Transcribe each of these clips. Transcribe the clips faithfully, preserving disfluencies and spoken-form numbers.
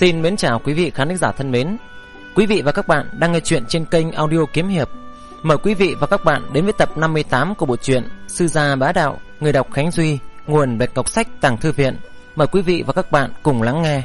Xin mến chào quý vị khán giả thân mến. Quý vị và các bạn đang nghe chuyện trên kênh audio Kiếm Hiệp. Mời quý vị và các bạn đến với tập năm mươi tám của bộ truyện Sư Gia Bá Đạo, người đọc Khánh Duy, nguồn Bạch Ngọc Sách Tàng Thư Viện. Mời quý vị và các bạn cùng lắng nghe.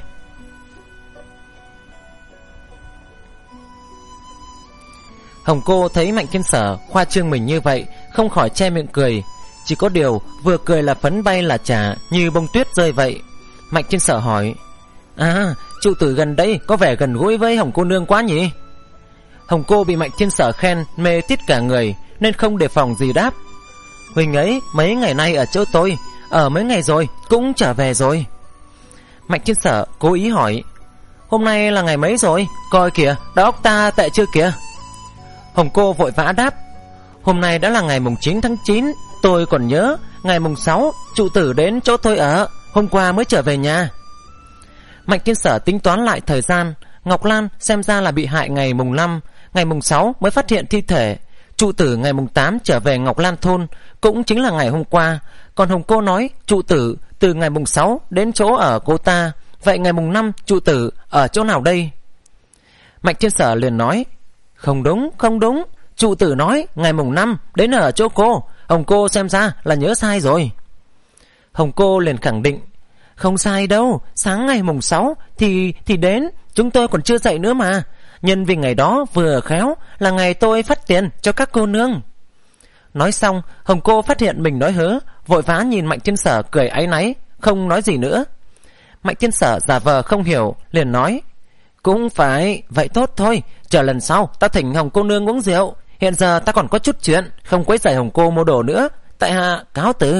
Hồng Cô thấy Mạnh Thiên Sở khoa trương mình như vậy, không khỏi che miệng cười. Chỉ có điều vừa cười là phấn bay là trả, như bông tuyết rơi vậy. Mạnh Thiên Sở hỏi: À, trụ tử gần đây có vẻ gần gũi với Hồng cô nương quá nhỉ? Hồng Cô bị Mạnh Thiên Sở khen mê tít cả người, nên không đề phòng gì đáp: Huỳnh ấy mấy ngày nay ở chỗ tôi, ở mấy ngày rồi cũng trở về rồi. Mạnh Thiên Sở cố ý hỏi: Hôm nay là ngày mấy rồi? Coi kìa, đầu óc ta tệ chưa kìa? Hồng Cô vội vã đáp: Hôm nay đã là ngày mùng chín tháng chín. Tôi còn nhớ ngày mùng sáu trụ tử đến chỗ tôi ở, hôm qua mới trở về nhà. Mạnh Thiên Sở tính toán lại thời gian. Ngọc Lan xem ra là bị hại ngày mùng năm, ngày mùng sáu mới phát hiện thi thể. Trụ tử ngày mùng tám trở về Ngọc Lan thôn, cũng chính là ngày hôm qua. Còn Hồng Cô nói trụ tử từ ngày mùng sáu đến chỗ ở cô ta. Vậy ngày mùng năm trụ tử ở chỗ nào đây? Mạnh Thiên Sở liền nói: Không đúng, không đúng. Trụ tử nói ngày mùng năm đến ở chỗ cô. Hồng Cô xem ra là nhớ sai rồi. Hồng Cô liền khẳng định: Không sai đâu, sáng ngày mùng sáu thì thì đến, chúng tôi còn chưa dậy nữa mà. Nhân vì ngày đó vừa khéo là ngày tôi phát tiền cho các cô nương. Nói xong, Hồng Cô phát hiện mình nói hớ, vội vã nhìn Mạnh Thiên Sở cười áy náy, không nói gì nữa. Mạnh Thiên Sở giả vờ không hiểu, liền nói: Cũng phải, vậy tốt thôi, chờ lần sau ta thỉnh Hồng cô nương uống rượu. Hiện giờ ta còn có chút chuyện, không quấy rầy Hồng cô mua đồ nữa. Tại hạ cáo từ.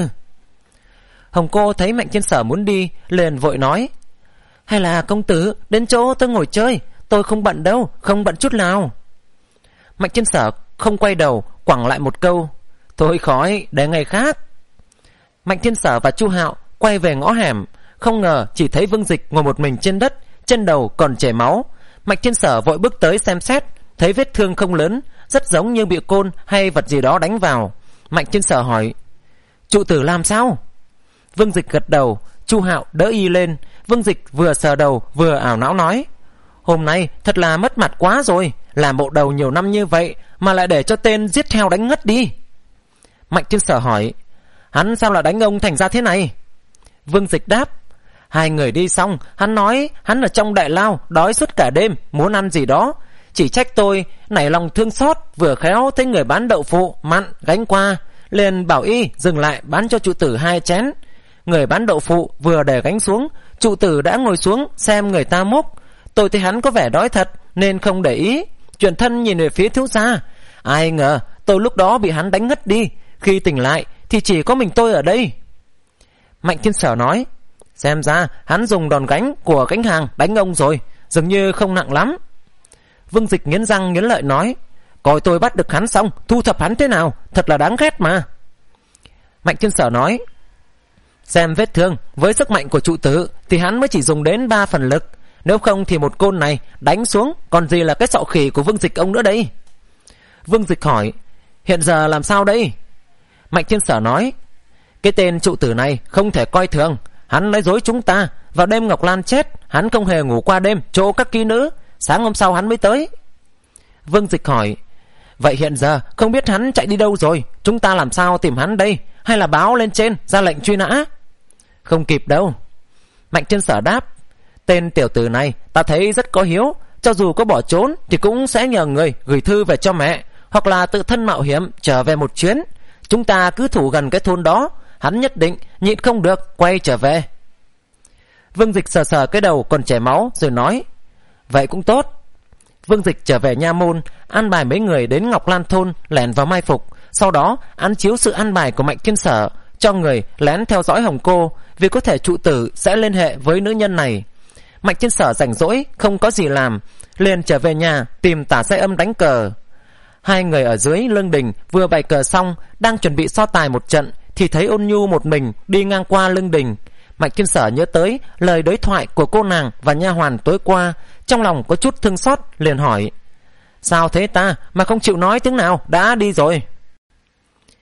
Hồng Cô thấy Mạnh Thiên Sở muốn đi, liền vội nói: Hay là công tử đến chỗ tôi ngồi chơi, tôi không bận đâu, không bận chút nào. Mạnh Thiên Sở không quay đầu, quẳng lại một câu: Thôi khỏi, để ngày khác. Mạnh Thiên Sở và Chu Hạo quay về ngõ hẻm, không ngờ chỉ thấy Vương Dịch ngồi một mình trên đất, trên đầu còn chảy máu. Mạnh Thiên Sở vội bước tới xem xét, thấy vết thương không lớn, rất giống như bị côn hay vật gì đó đánh vào. Mạnh Thiên Sở hỏi: Trụ tử làm sao? Vương Dịch gật đầu. Chu Hạo đỡ y lên. Vương Dịch vừa sờ đầu vừa ảo não nói: Hôm nay thật là mất mặt quá rồi, làm bộ đầu nhiều năm như vậy mà lại để cho tên giết heo đánh ngất đi. Mạnh Thiên Sở hỏi: Hắn sao lại đánh ông thành ra thế này? Vương Dịch đáp: Hai người đi xong, hắn nói hắn ở trong đại lao đói suốt cả đêm, muốn ăn gì đó. Chỉ trách tôi nảy lòng thương xót, vừa khéo thấy người bán đậu phụ mặn gánh qua, liền bảo y dừng lại bán cho trụ tử hai chén. Người bán đậu phụ vừa để gánh xuống, trụ tử đã ngồi xuống xem người ta múc. Tôi thấy hắn có vẻ đói thật nên không để ý, chuyển thân nhìn về phía thiếu gia. Ai ngờ tôi lúc đó bị hắn đánh ngất đi, khi tỉnh lại thì chỉ có mình tôi ở đây. Mạnh Thiên Sở nói: Xem ra hắn dùng đòn gánh của gánh hàng đánh ông rồi, dường như không nặng lắm. Vương Dịch nghiến răng nghiến lợi nói: Coi tôi bắt được hắn xong thu thập hắn thế nào, thật là đáng ghét mà. Mạnh Thiên Sở nói: Xem vết thương với sức mạnh của trụ tử thì hắn mới chỉ dùng đến ba phần lực, nếu không thì một côn này đánh xuống còn gì là cái sọ khỉ của Vương Dịch ông nữa đây. Vương Dịch hỏi: Hiện giờ làm sao đây? Mạnh Thiên Sở nói: Cái tên trụ tử này không thể coi thường. Hắn nói dối chúng ta, vào đêm Ngọc Lan chết hắn không hề ngủ qua đêm chỗ các kỹ nữ, sáng hôm sau hắn mới tới. Vương Dịch hỏi: Vậy hiện giờ không biết hắn chạy đi đâu rồi, chúng ta làm sao tìm hắn đây, hay là báo lên trên ra lệnh truy nã? Không kịp đâu. Mạnh Thiên Sở đáp: Tên tiểu tử này ta thấy rất có hiếu, cho dù có bỏ trốn thì cũng sẽ nhờ người gửi thư về cho mẹ, hoặc là tự thân mạo hiểm trở về một chuyến. Chúng ta cứ thủ gần cái thôn đó, hắn nhất định nhịn không được quay trở về. Vương Dịch sờ sờ cái đầu còn chảy máu rồi nói: Vậy cũng tốt. Vương Dịch trở về nha môn, an bài mấy người đến Ngọc Lan thôn lẻn vào mai phục, sau đó án chiếu sự an bài của Mạnh Thiên Sở, cho người lén theo dõi Hồng Cô, vì có thể trụ tử sẽ liên hệ với nữ nhân này. Mạnh Thiên Sở rảnh rỗi không có gì làm, liền trở về nhà tìm Tả Sai Âm đánh cờ. Hai người ở dưới lương đình vừa bày cờ xong, đang chuẩn bị so tài một trận thì thấy Ôn Nhu một mình đi ngang qua lương đình. Mạnh Thiên Sở nhớ tới lời đối thoại của cô nàng và nha hoàn tối qua, trong lòng có chút thương xót, liền hỏi: Sao thế ta mà không chịu nói tiếng nào, đã đi rồi?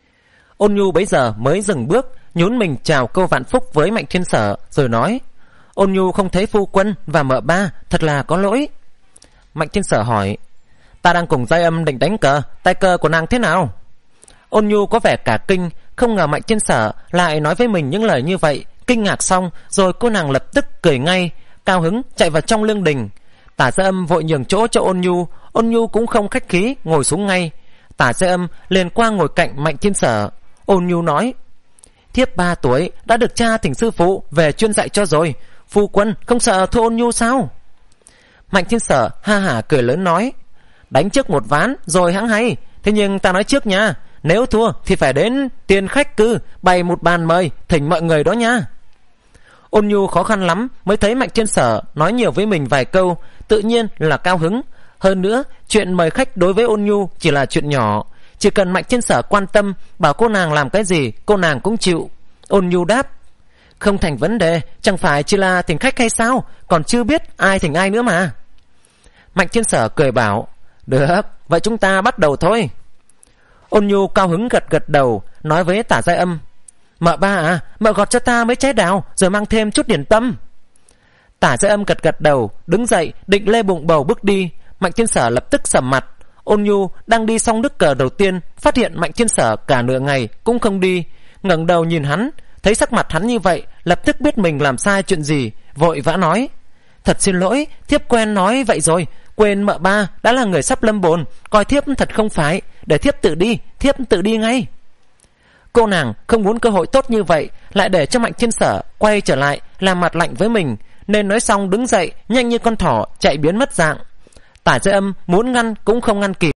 Ôn Nhu bấy giờ mới dừng bước, nhún mình chào câu vạn phúc với Mạnh Thiên Sở, rồi nói: Ôn Nhu không thấy phu quân và mợ ba, thật là có lỗi. Mạnh Thiên Sở hỏi: Ta đang cùng Giai Âm định đánh cờ, tay cờ của nàng thế nào? Ôn Nhu có vẻ cả kinh, không ngờ Mạnh Thiên Sở lại nói với mình những lời như vậy. Kinh ngạc xong rồi cô nàng lập tức cười ngay, cao hứng chạy vào trong lương đình. Tả Giai Âm vội nhường chỗ cho Ôn Nhu. Ôn Nhu cũng không khách khí, ngồi xuống ngay. Tả Giai Âm liền qua ngồi cạnh Mạnh Thiên Sở. Ôn Nhu nói: Thiếp ba tuổi đã được cha thỉnh sư phụ về chuyên dạy cho rồi, phu quân không sợ thua Ôn Nhu sao? Mạnh Thiên Sở ha hả cười lớn nói: Đánh trước một ván rồi hãng hay. Thế nhưng ta nói trước nha, nếu thua thì phải đến tiền khách cư bày một bàn mời thỉnh mọi người đó nha. Ôn Nhu khó khăn lắm mới thấy Mạnh Thiên Sở nói nhiều với mình vài câu, tự nhiên là cao hứng. Hơn nữa chuyện mời khách đối với Ôn Nhu chỉ là chuyện nhỏ, chỉ cần Mạnh Thiên Sở quan tâm bảo cô nàng làm cái gì cô nàng cũng chịu. Ôn Nhu đáp: Không thành vấn đề, chẳng phải chỉ là thỉnh khách hay sao, còn chưa biết ai thỉnh ai nữa mà. Mạnh Thiên Sở cười bảo: Được, vậy chúng ta bắt đầu thôi. Ôn Nhu cao hứng gật gật đầu, nói với Tả Giai Âm: Mợ ba à, mợ gọt cho ta mấy trái đào rồi mang thêm chút điển tâm. Tả Giai Âm gật gật đầu, đứng dậy định lê bụng bầu bước đi. Mạnh Thiên Sở lập tức sầm mặt. Ôn Nhu đang đi xong nước cờ đầu tiên, phát hiện Mạnh Thiên Sở cả nửa ngày cũng không đi, ngẩng đầu nhìn hắn, thấy sắc mặt hắn như vậy, lập tức biết mình làm sai chuyện gì, vội vã nói: Thật xin lỗi, thiếp quen nói vậy rồi, quên mợ ba đã là người sắp lâm bồn, coi thiếp thật không phải, để thiếp tự đi, thiếp tự đi ngay. Cô nàng không muốn cơ hội tốt như vậy lại để cho Mạnh Thiên Sở quay trở lại làm mặt lạnh với mình, nên nói xong đứng dậy nhanh như con thỏ chạy biến mất dạng. Tả Giai Âm muốn ngăn cũng không ngăn kịp.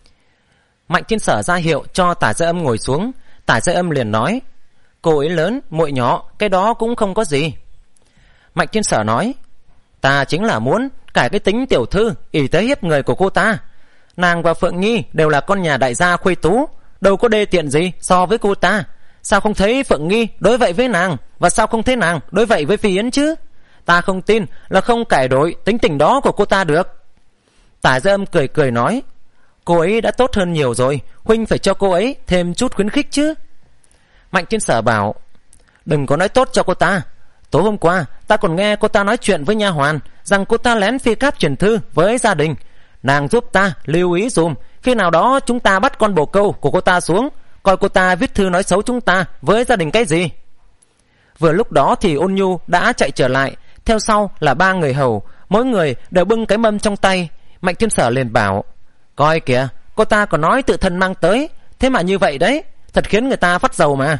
Mạnh Thiên Sở ra hiệu cho Tả Giai Âm ngồi xuống. Tả Giai Âm liền nói: Cô ấy lớn, muội nhỏ, cái đó cũng không có gì. Mạnh Thiên Sở nói: Ta chính là muốn cải cái tính tiểu thư ỷ thế hiếp người của cô ta. Nàng và Phượng Nhi đều là con nhà đại gia khuê tú, đâu có đê tiện gì so với cô ta. Sao không thấy Phượng Nhi đối vậy với nàng, và sao không thấy nàng đối vậy với Phi Yến chứ? Ta không tin là không cải đổi tính tình đó của cô ta được. Tả Giai Âm cười cười nói: Cô ấy đã tốt hơn nhiều rồi, huynh phải cho cô ấy thêm chút khuyến khích chứ. Mạnh Thiên Sở bảo: Đừng có nói tốt cho cô ta. Tối hôm qua ta còn nghe cô ta nói chuyện với nha hoàn rằng cô ta lén phi cáp truyền thư với gia đình. Nàng giúp ta lưu ý dùm, khi nào đó chúng ta bắt con bồ câu của cô ta xuống, coi cô ta viết thư nói xấu chúng ta với gia đình cái gì. Vừa lúc đó thì Ôn Nhu đã chạy trở lại, theo sau là ba người hầu, mỗi người đều bưng cái mâm trong tay. Mạnh Thiên Sở liền bảo: Coi kìa, cô ta còn nói tự thân mang tới, thế mà như vậy đấy, thật khiến người ta phát dầu mà.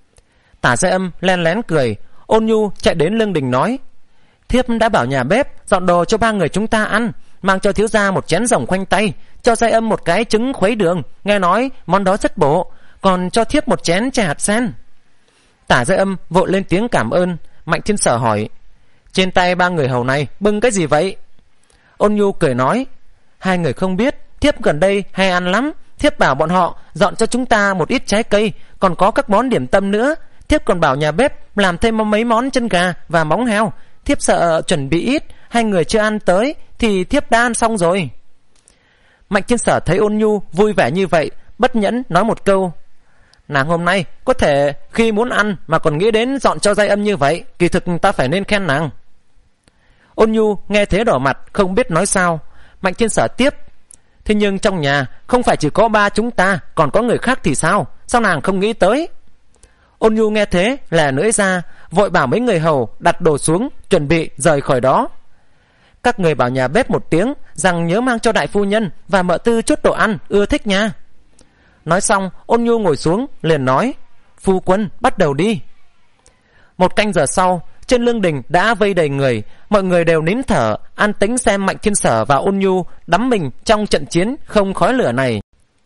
Tả Giai Âm len lén cười. Ôn Nhu chạy đến lương đình nói: Thiếp đã bảo nhà bếp dọn đồ cho ba người chúng ta ăn, mang cho thiếu gia một chén rồng khoanh tay, cho Giai Âm một cái trứng khuấy đường, nghe nói món đó rất bổ, còn cho thiếp một chén chè hạt sen. Tả Giai Âm vội lên tiếng cảm ơn. Mạnh Thiên Sở hỏi: Trên tay ba người hầu này bưng cái gì vậy? Ôn Nhu cười nói: Hai người không biết, thiếp gần đây hay ăn lắm, thiếp bảo bọn họ dọn cho chúng ta một ít trái cây, còn có các món điểm tâm nữa. Thiếp còn bảo nhà bếp làm thêm mấy món chân gà và móng heo. Thiếp sợ chuẩn bị ít, hai người chưa ăn tới thì thiếp đã ăn xong rồi. Mạnh Thiên Sở thấy Ôn Nhu vui vẻ như vậy, bất nhẫn nói một câu: Nàng hôm nay có thể khi muốn ăn mà còn nghĩ đến dọn cho Giai Âm như vậy, kỳ thực ta phải nên khen nàng. Ôn Nhu nghe thế đỏ mặt không biết nói sao. Mạnh Thiên Sở tiếp: Thế nhưng trong nhà không phải chỉ có ba chúng ta, còn có người khác thì sao? Sao nàng không nghĩ tới? Ôn Nhu nghe thế là nới ra, vội bảo mấy người hầu đặt đồ xuống, chuẩn bị rời khỏi đó. Các người bảo nhà bếp một tiếng rằng nhớ mang cho đại phu nhân và mợ tư chút đồ ăn ưa thích nha. Nói xong Ôn Nhu ngồi xuống liền nói: Phu quân bắt đầu đi. Một canh giờ sau, trên lương đình đã vây đầy người, mọi người đều nín thở an tĩnh xem Mạnh Thiên Sở và Ôn Nhu đắm mình trong trận chiến không khói lửa này.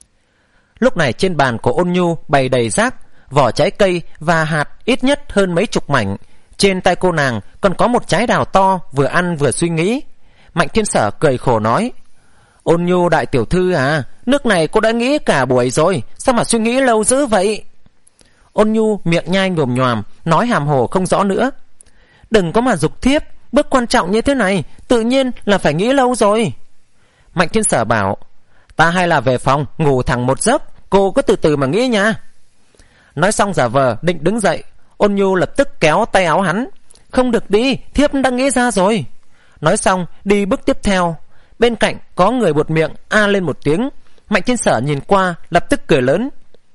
Lúc này trên bàn của Ôn Nhu bày đầy rác, vỏ trái cây và hạt ít nhất hơn mấy chục mảnh. Trên tay cô nàng còn có một trái đào to, vừa ăn vừa suy nghĩ. Mạnh Thiên Sở cười khổ nói: Ôn Nhu đại tiểu thư à, nước này cô đã nghĩ cả buổi rồi, sao mà suy nghĩ lâu dữ vậy? Ôn Nhu miệng nhai nhồm nhòm, nói hàm hồ không rõ nữa: Đừng có mà giục thiếp, bước quan trọng như thế này tự nhiên là phải nghĩ lâu rồi. Mạnh Thiên Sở bảo: Ta hay là về phòng ngủ thẳng một giấc, cô cứ từ từ mà nghĩ nha. Nói xong giả vờ định đứng dậy, Ôn Nhu lập tức kéo tay áo hắn: Không được đi, thiếp đã nghĩ ra rồi. Nói xong đi bước tiếp theo. Bên cạnh có người buột miệng a lên một tiếng. Mạnh Thiên Sở nhìn qua lập tức cười lớn.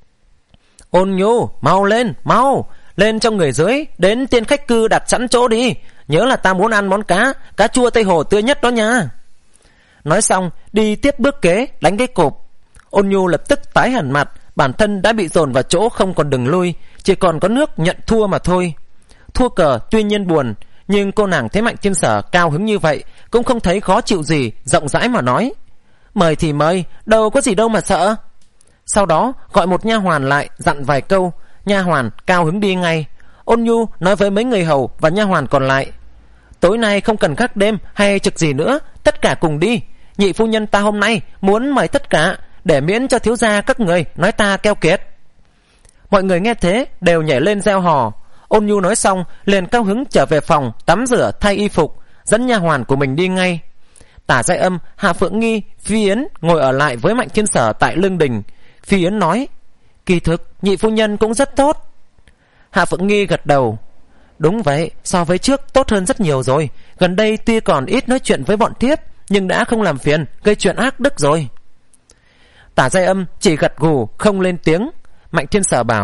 Ôn Nhu, mau lên, mau lên cho người dưới đến tiên khách cư đặt sẵn chỗ đi. Nhớ là ta muốn ăn món cá Cá chua Tây Hồ tươi nhất đó nha. Nói xong đi tiếp bước kế đánh cái cộp. Ôn Nhu lập tức tái hẳn mặt. Bản thân đã bị dồn vào chỗ không còn đường lui, chỉ còn có nước nhận thua mà thôi. Thua cờ tuy nhiên buồn, nhưng cô nàng thấy Mạnh Thiên Sở cao hứng như vậy cũng không thấy khó chịu gì, rộng rãi mà nói. Mời thì mời, đâu có gì đâu mà sợ. Sau đó gọi một nha hoàn lại dặn vài câu. Nha hoàn cao hứng đi ngay. Ôn Nhu nói với mấy người hầu và nha hoàn còn lại. Tối nay không cần gác đêm hay trực gì nữa, tất cả cùng đi. Nhị phu nhân ta hôm nay muốn mời tất cả, để miễn cho thiếu gia các người nói ta keo kiệt. Mọi người nghe thế đều nhảy lên reo hò. Ôn Nhu nói xong liền cao hứng trở về phòng tắm rửa thay y phục, dẫn nha hoàn của mình đi ngay. Tả Giai Âm, Hạ Phượng Nghi, Phi Yến ngồi ở lại với Mạnh Thiên Sở tại lương đình. Phi Yến nói, kỳ thực nhị phu nhân cũng rất tốt. Hạ Phượng Nghi gật đầu. Đúng vậy, so với trước tốt hơn rất nhiều rồi. Gần đây tuy còn ít nói chuyện với bọn thiếp, nhưng đã không làm phiền gây chuyện ác đức rồi. Tả Giai Âm chỉ gật gù không lên tiếng. Mạnh Thiên Sở bảo,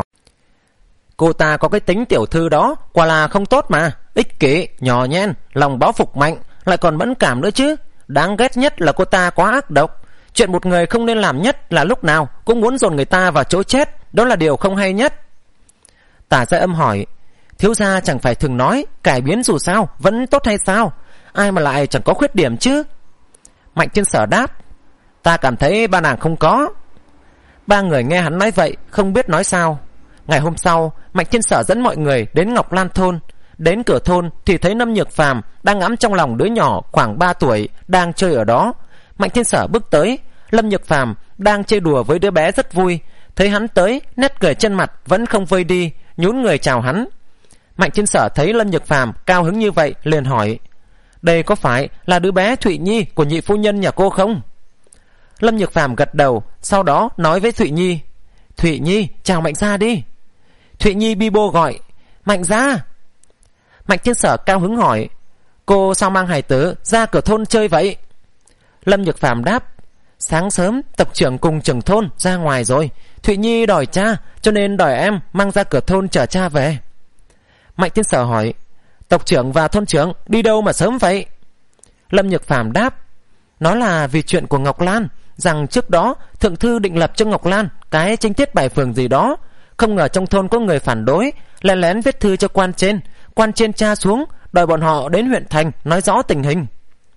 cô ta có cái tính tiểu thư đó quả là không tốt mà. Ích kỷ, nhỏ nhen, lòng báo phục mạnh, lại còn mẫn cảm nữa chứ. Đáng ghét nhất là cô ta quá ác độc. Chuyện một người không nên làm nhất là lúc nào cũng muốn dồn người ta vào chỗ chết. Đó là điều không hay nhất. Tả Giai Âm hỏi, thiếu gia chẳng phải thường nói cải biến dù sao vẫn tốt hay sao? Ai mà lại chẳng có khuyết điểm chứ? Mạnh Thiên Sở đáp, ta cảm thấy ba nàng không có. Ba người nghe hắn nói vậy không biết nói sao. Ngày hôm sau, Mạnh Thiên Sở dẫn mọi người đến Ngọc Lan thôn. Đến cửa thôn thì thấy Lâm Nhược Phàm đang ngắm trong lòng đứa nhỏ khoảng ba tuổi đang chơi ở đó. Mạnh Thiên Sở bước tới. Lâm Nhược Phàm đang chơi đùa với đứa bé rất vui. Thấy hắn tới, nét cười trên mặt vẫn không vơi đi, nhún người chào hắn. Mạnh Thiên Sở thấy Lâm Nhược Phàm cao hứng như vậy liền hỏi, đây có phải là đứa bé Thụy Nhi của nhị phu nhân nhà cô không? Lâm Nhược Phàm gật đầu, sau đó nói với Thụy Nhi, Thụy Nhi chào Mạnh gia đi. Thụy Nhi bi bô gọi, Mạnh gia. Mạnh Thiên Sở cao hứng hỏi, cô sao mang hài tử ra cửa thôn chơi vậy? Lâm Nhược Phàm đáp, sáng sớm tộc trưởng cùng trưởng thôn ra ngoài rồi, Thụy Nhi đòi cha, cho nên đòi em mang ra cửa thôn chở cha về. Mạnh Thiên Sở hỏi, tộc trưởng và thôn trưởng đi đâu mà sớm vậy? Lâm Nhược Phàm đáp, nó là vì chuyện của Ngọc Lan, rằng trước đó thượng thư định lập cho Ngọc Lan cái chính tiết bài phường gì đó. Không ngờ trong thôn có người phản đối, lén lén viết thư cho quan trên. Quan trên tra xuống, đòi bọn họ đến huyện thành nói rõ tình hình.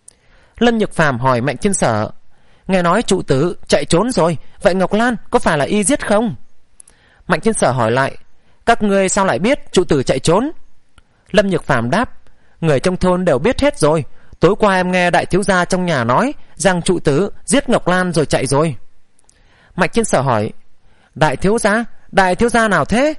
Lâm Nhược Phàm hỏi Mạnh Thiên Sở, nghe nói trụ tử chạy trốn rồi, vậy Ngọc Lan có phải là y giết không? Mạnh Thiên Sở hỏi lại, các ngươi sao lại biết trụ tử chạy trốn? Lâm Nhược Phàm đáp, người trong thôn đều biết hết rồi. Tối qua em nghe đại thiếu gia trong nhà nói rằng trụ tử giết Ngọc Lan rồi chạy rồi. Mạnh Thiên Sở hỏi, đại thiếu gia, đại thiếu gia nào thế?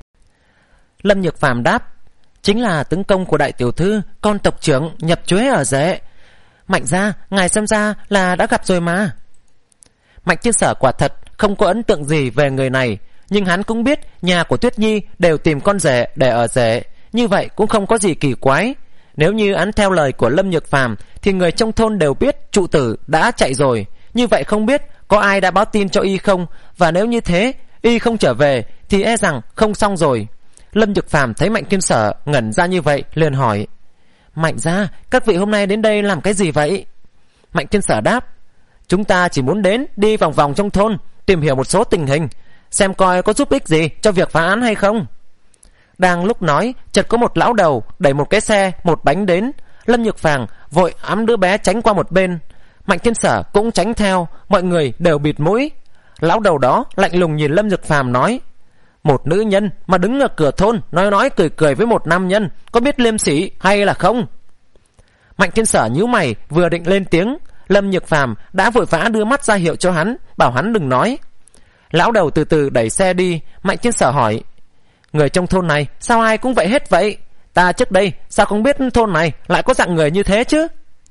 Lâm Nhược Phàm đáp, chính là tướng công của đại tiểu thư, con tộc trưởng nhập chuế ở rễ. Mạnh gia, ngài xem ra là đã gặp rồi mà. Mạnh Thiên Sở quả thật không có ấn tượng gì về người này, nhưng hắn cũng biết nhà của Tuyết Nhi đều tìm con rể để ở rể, như vậy cũng không có gì kỳ quái. Nếu như án theo lời của Lâm Nhược Phàm thì người trong thôn đều biết trụ tử đã chạy rồi. Như vậy không biết có ai đã báo tin cho y không, và nếu như thế y không trở về thì e rằng không xong rồi. Lâm Nhược Phàm thấy Mạnh Thiên Sở ngẩn ra như vậy liền hỏi, Mạnh gia, các vị hôm nay đến đây làm cái gì vậy? Mạnh Thiên Sở đáp, chúng ta chỉ muốn đến đi vòng vòng trong thôn, tìm hiểu một số tình hình, xem coi có giúp ích gì cho việc phá án hay không. Đang lúc nói, chợt có một lão đầu đẩy một cái xe một bánh đến. Lâm Nhược Phàm vội ẵm đứa bé tránh qua một bên. Mạnh Thiên Sở cũng tránh theo, mọi người đều bịt mũi. Lão đầu đó lạnh lùng nhìn Lâm Nhược Phàm nói, một nữ nhân mà đứng ở cửa thôn nói nói cười cười với một nam nhân, có biết liêm sỉ hay là không? Mạnh Thiên Sở nhíu mày vừa định lên tiếng, Lâm Nhược Phàm đã vội vã đưa mắt ra hiệu cho hắn, bảo hắn đừng nói. Lão đầu từ từ đẩy xe đi. Mạnh Thiên Sở hỏi, người trong thôn này sao ai cũng vậy hết vậy? Ta trước đây sao không biết thôn này lại có dạng người như thế chứ?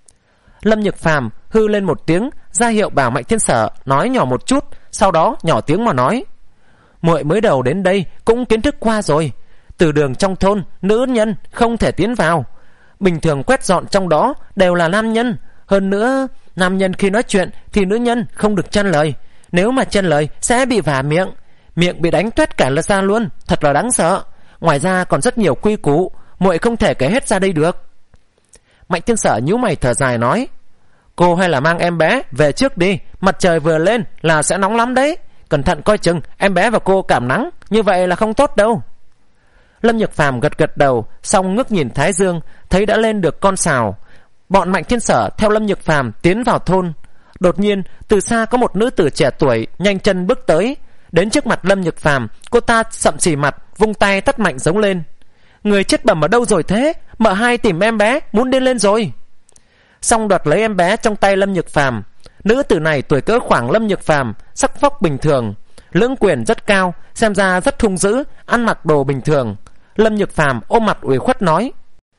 Lâm Nhược Phàm hư lên một tiếng, ra hiệu bảo Mạnh Thiên Sở nói nhỏ một chút, sau đó nhỏ tiếng mà nói, muội mới đầu đến đây cũng kiến thức qua rồi. Từ đường trong thôn nữ nhân không thể tiến vào, bình thường quét dọn trong đó đều là nam nhân. Hơn nữa, nam nhân khi nói chuyện thì nữ nhân không được chen lời. Nếu mà chen lời sẽ bị vả miệng, miệng bị đánh toét cả lật ra luôn, thật là đáng sợ. Ngoài ra còn rất nhiều quy củ, muội không thể kể hết ra đây được. Mạnh Thiên Sở nhíu mày thở dài nói: cô hay là mang em bé về trước đi, mặt trời vừa lên là sẽ nóng lắm đấy. Cẩn thận coi chừng em bé và cô cảm nắng, như vậy là không tốt đâu. Lâm Nhược Phàm gật gật đầu, xong ngước nhìn thái dương, thấy đã lên được con sào. Bọn Mạnh Thiên Sở theo Lâm Nhược Phàm tiến vào thôn. Đột nhiên từ xa có một nữ tử trẻ tuổi nhanh chân bước tới, đến trước mặt Lâm Nhược Phàm. Cô ta sậm xì mặt, vung tay tát mạnh giống lên: người chết bẩm ở đâu rồi thế? Mợ hai tìm em bé muốn điên lên rồi. Xong đoạt lấy em bé trong tay Lâm Nhược Phàm. Nữ tử này tuổi cỡ khoảng Lâm Nhược Phàm, sắc phóc bình thường, lưỡng quyền rất cao, xem ra rất hung dữ, ăn mặc đồ bình thường. Lâm Nhược Phàm ôm mặt ủy khuất nói: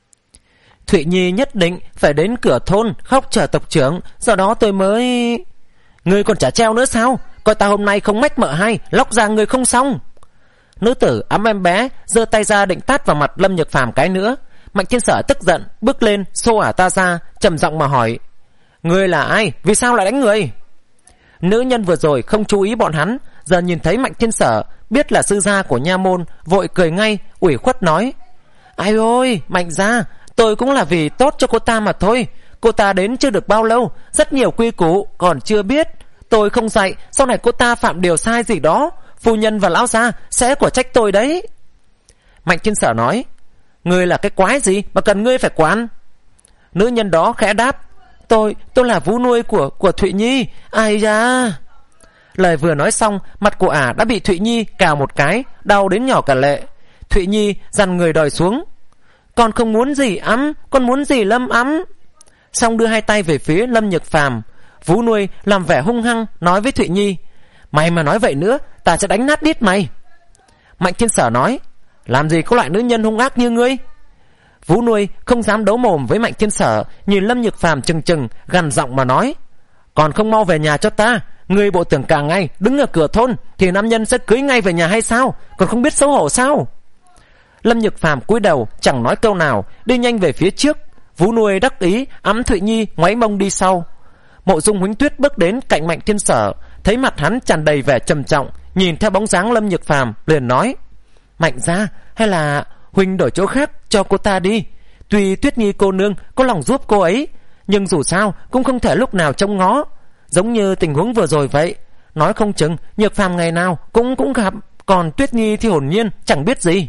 Thụy Nhi nhất định phải đến cửa thôn khóc chờ tộc trưởng, do đó tôi mới... Ngươi còn chả treo nữa sao? Coi ta hôm nay không mách mợ hai, lóc ra người không xong. Nữ tử ấm em bé, giơ tay ra định tát vào mặt Lâm Nhược Phàm cái nữa. Mạnh Thiên Sở tức giận bước lên xô ả ta ra, trầm giọng mà hỏi: ngươi là ai? Vì sao lại đánh người? Nữ nhân vừa rồi không chú ý bọn hắn, giờ nhìn thấy Mạnh Thiên Sở, biết là sư gia của nha môn, vội cười ngay, ủy khuất nói: ai ôi, Mạnh gia, tôi cũng là vì tốt cho cô ta mà thôi. Cô ta đến chưa được bao lâu, rất nhiều quy củ còn chưa biết. Tôi không dạy, sau này cô ta phạm điều sai gì đó, phu nhân và lão gia sẽ quả trách tôi đấy. Mạnh Thiên Sở nói: ngươi là cái quái gì mà cần ngươi phải quản? Nữ nhân đó khẽ đáp: Tôi, tôi là vú nuôi của của Thụy Nhi. Ai da. Lời vừa nói xong, mặt của ả đã bị Thụy Nhi cào một cái, đau đến nhỏ cả lệ. Thụy Nhi dằn người đòi xuống: con không muốn gì ấm, con muốn gì Lâm ấm. Xong đưa hai tay về phía Lâm Nhược Phàm. Vú nuôi làm vẻ hung hăng nói với Thụy Nhi: mày mà nói vậy nữa, ta sẽ đánh nát đít mày. Mạnh Thiên Sở nói: làm gì có loại nữ nhân hung ác như ngươi? Vú nuôi không dám đấu mồm với Mạnh Thiên Sở, nhìn Lâm Nhược Phàm chừng chừng, gằn giọng mà nói: còn không mau về nhà cho ta. Ngươi bộ tưởng cả ngày đứng ở cửa thôn thì nam nhân sẽ cưới ngay về nhà hay sao? Còn không biết xấu hổ sao? Lâm Nhược Phàm cúi đầu chẳng nói câu nào, đi nhanh về phía trước. Vú nuôi đắc ý ẵm Thụy Nhi ngoáy mông đi sau. Mộ Dung Huỳnh Tuyết bước đến cạnh Mạnh Thiên Sở, thấy mặt hắn tràn đầy vẻ trầm trọng, nhìn theo bóng dáng Lâm Nhược Phàm liền nói: Mạnh gia, hay là huynh đổi chỗ khác cho cô ta đi. Tuy Tuyết Nhi cô nương có lòng giúp cô ấy, nhưng dù sao cũng không thể lúc nào trông ngó. Giống như tình huống vừa rồi vậy, nói không chừng Nhược Phàm ngày nào cũng cũng gặp, còn Tuyết Nhi thì hồn nhiên chẳng biết gì.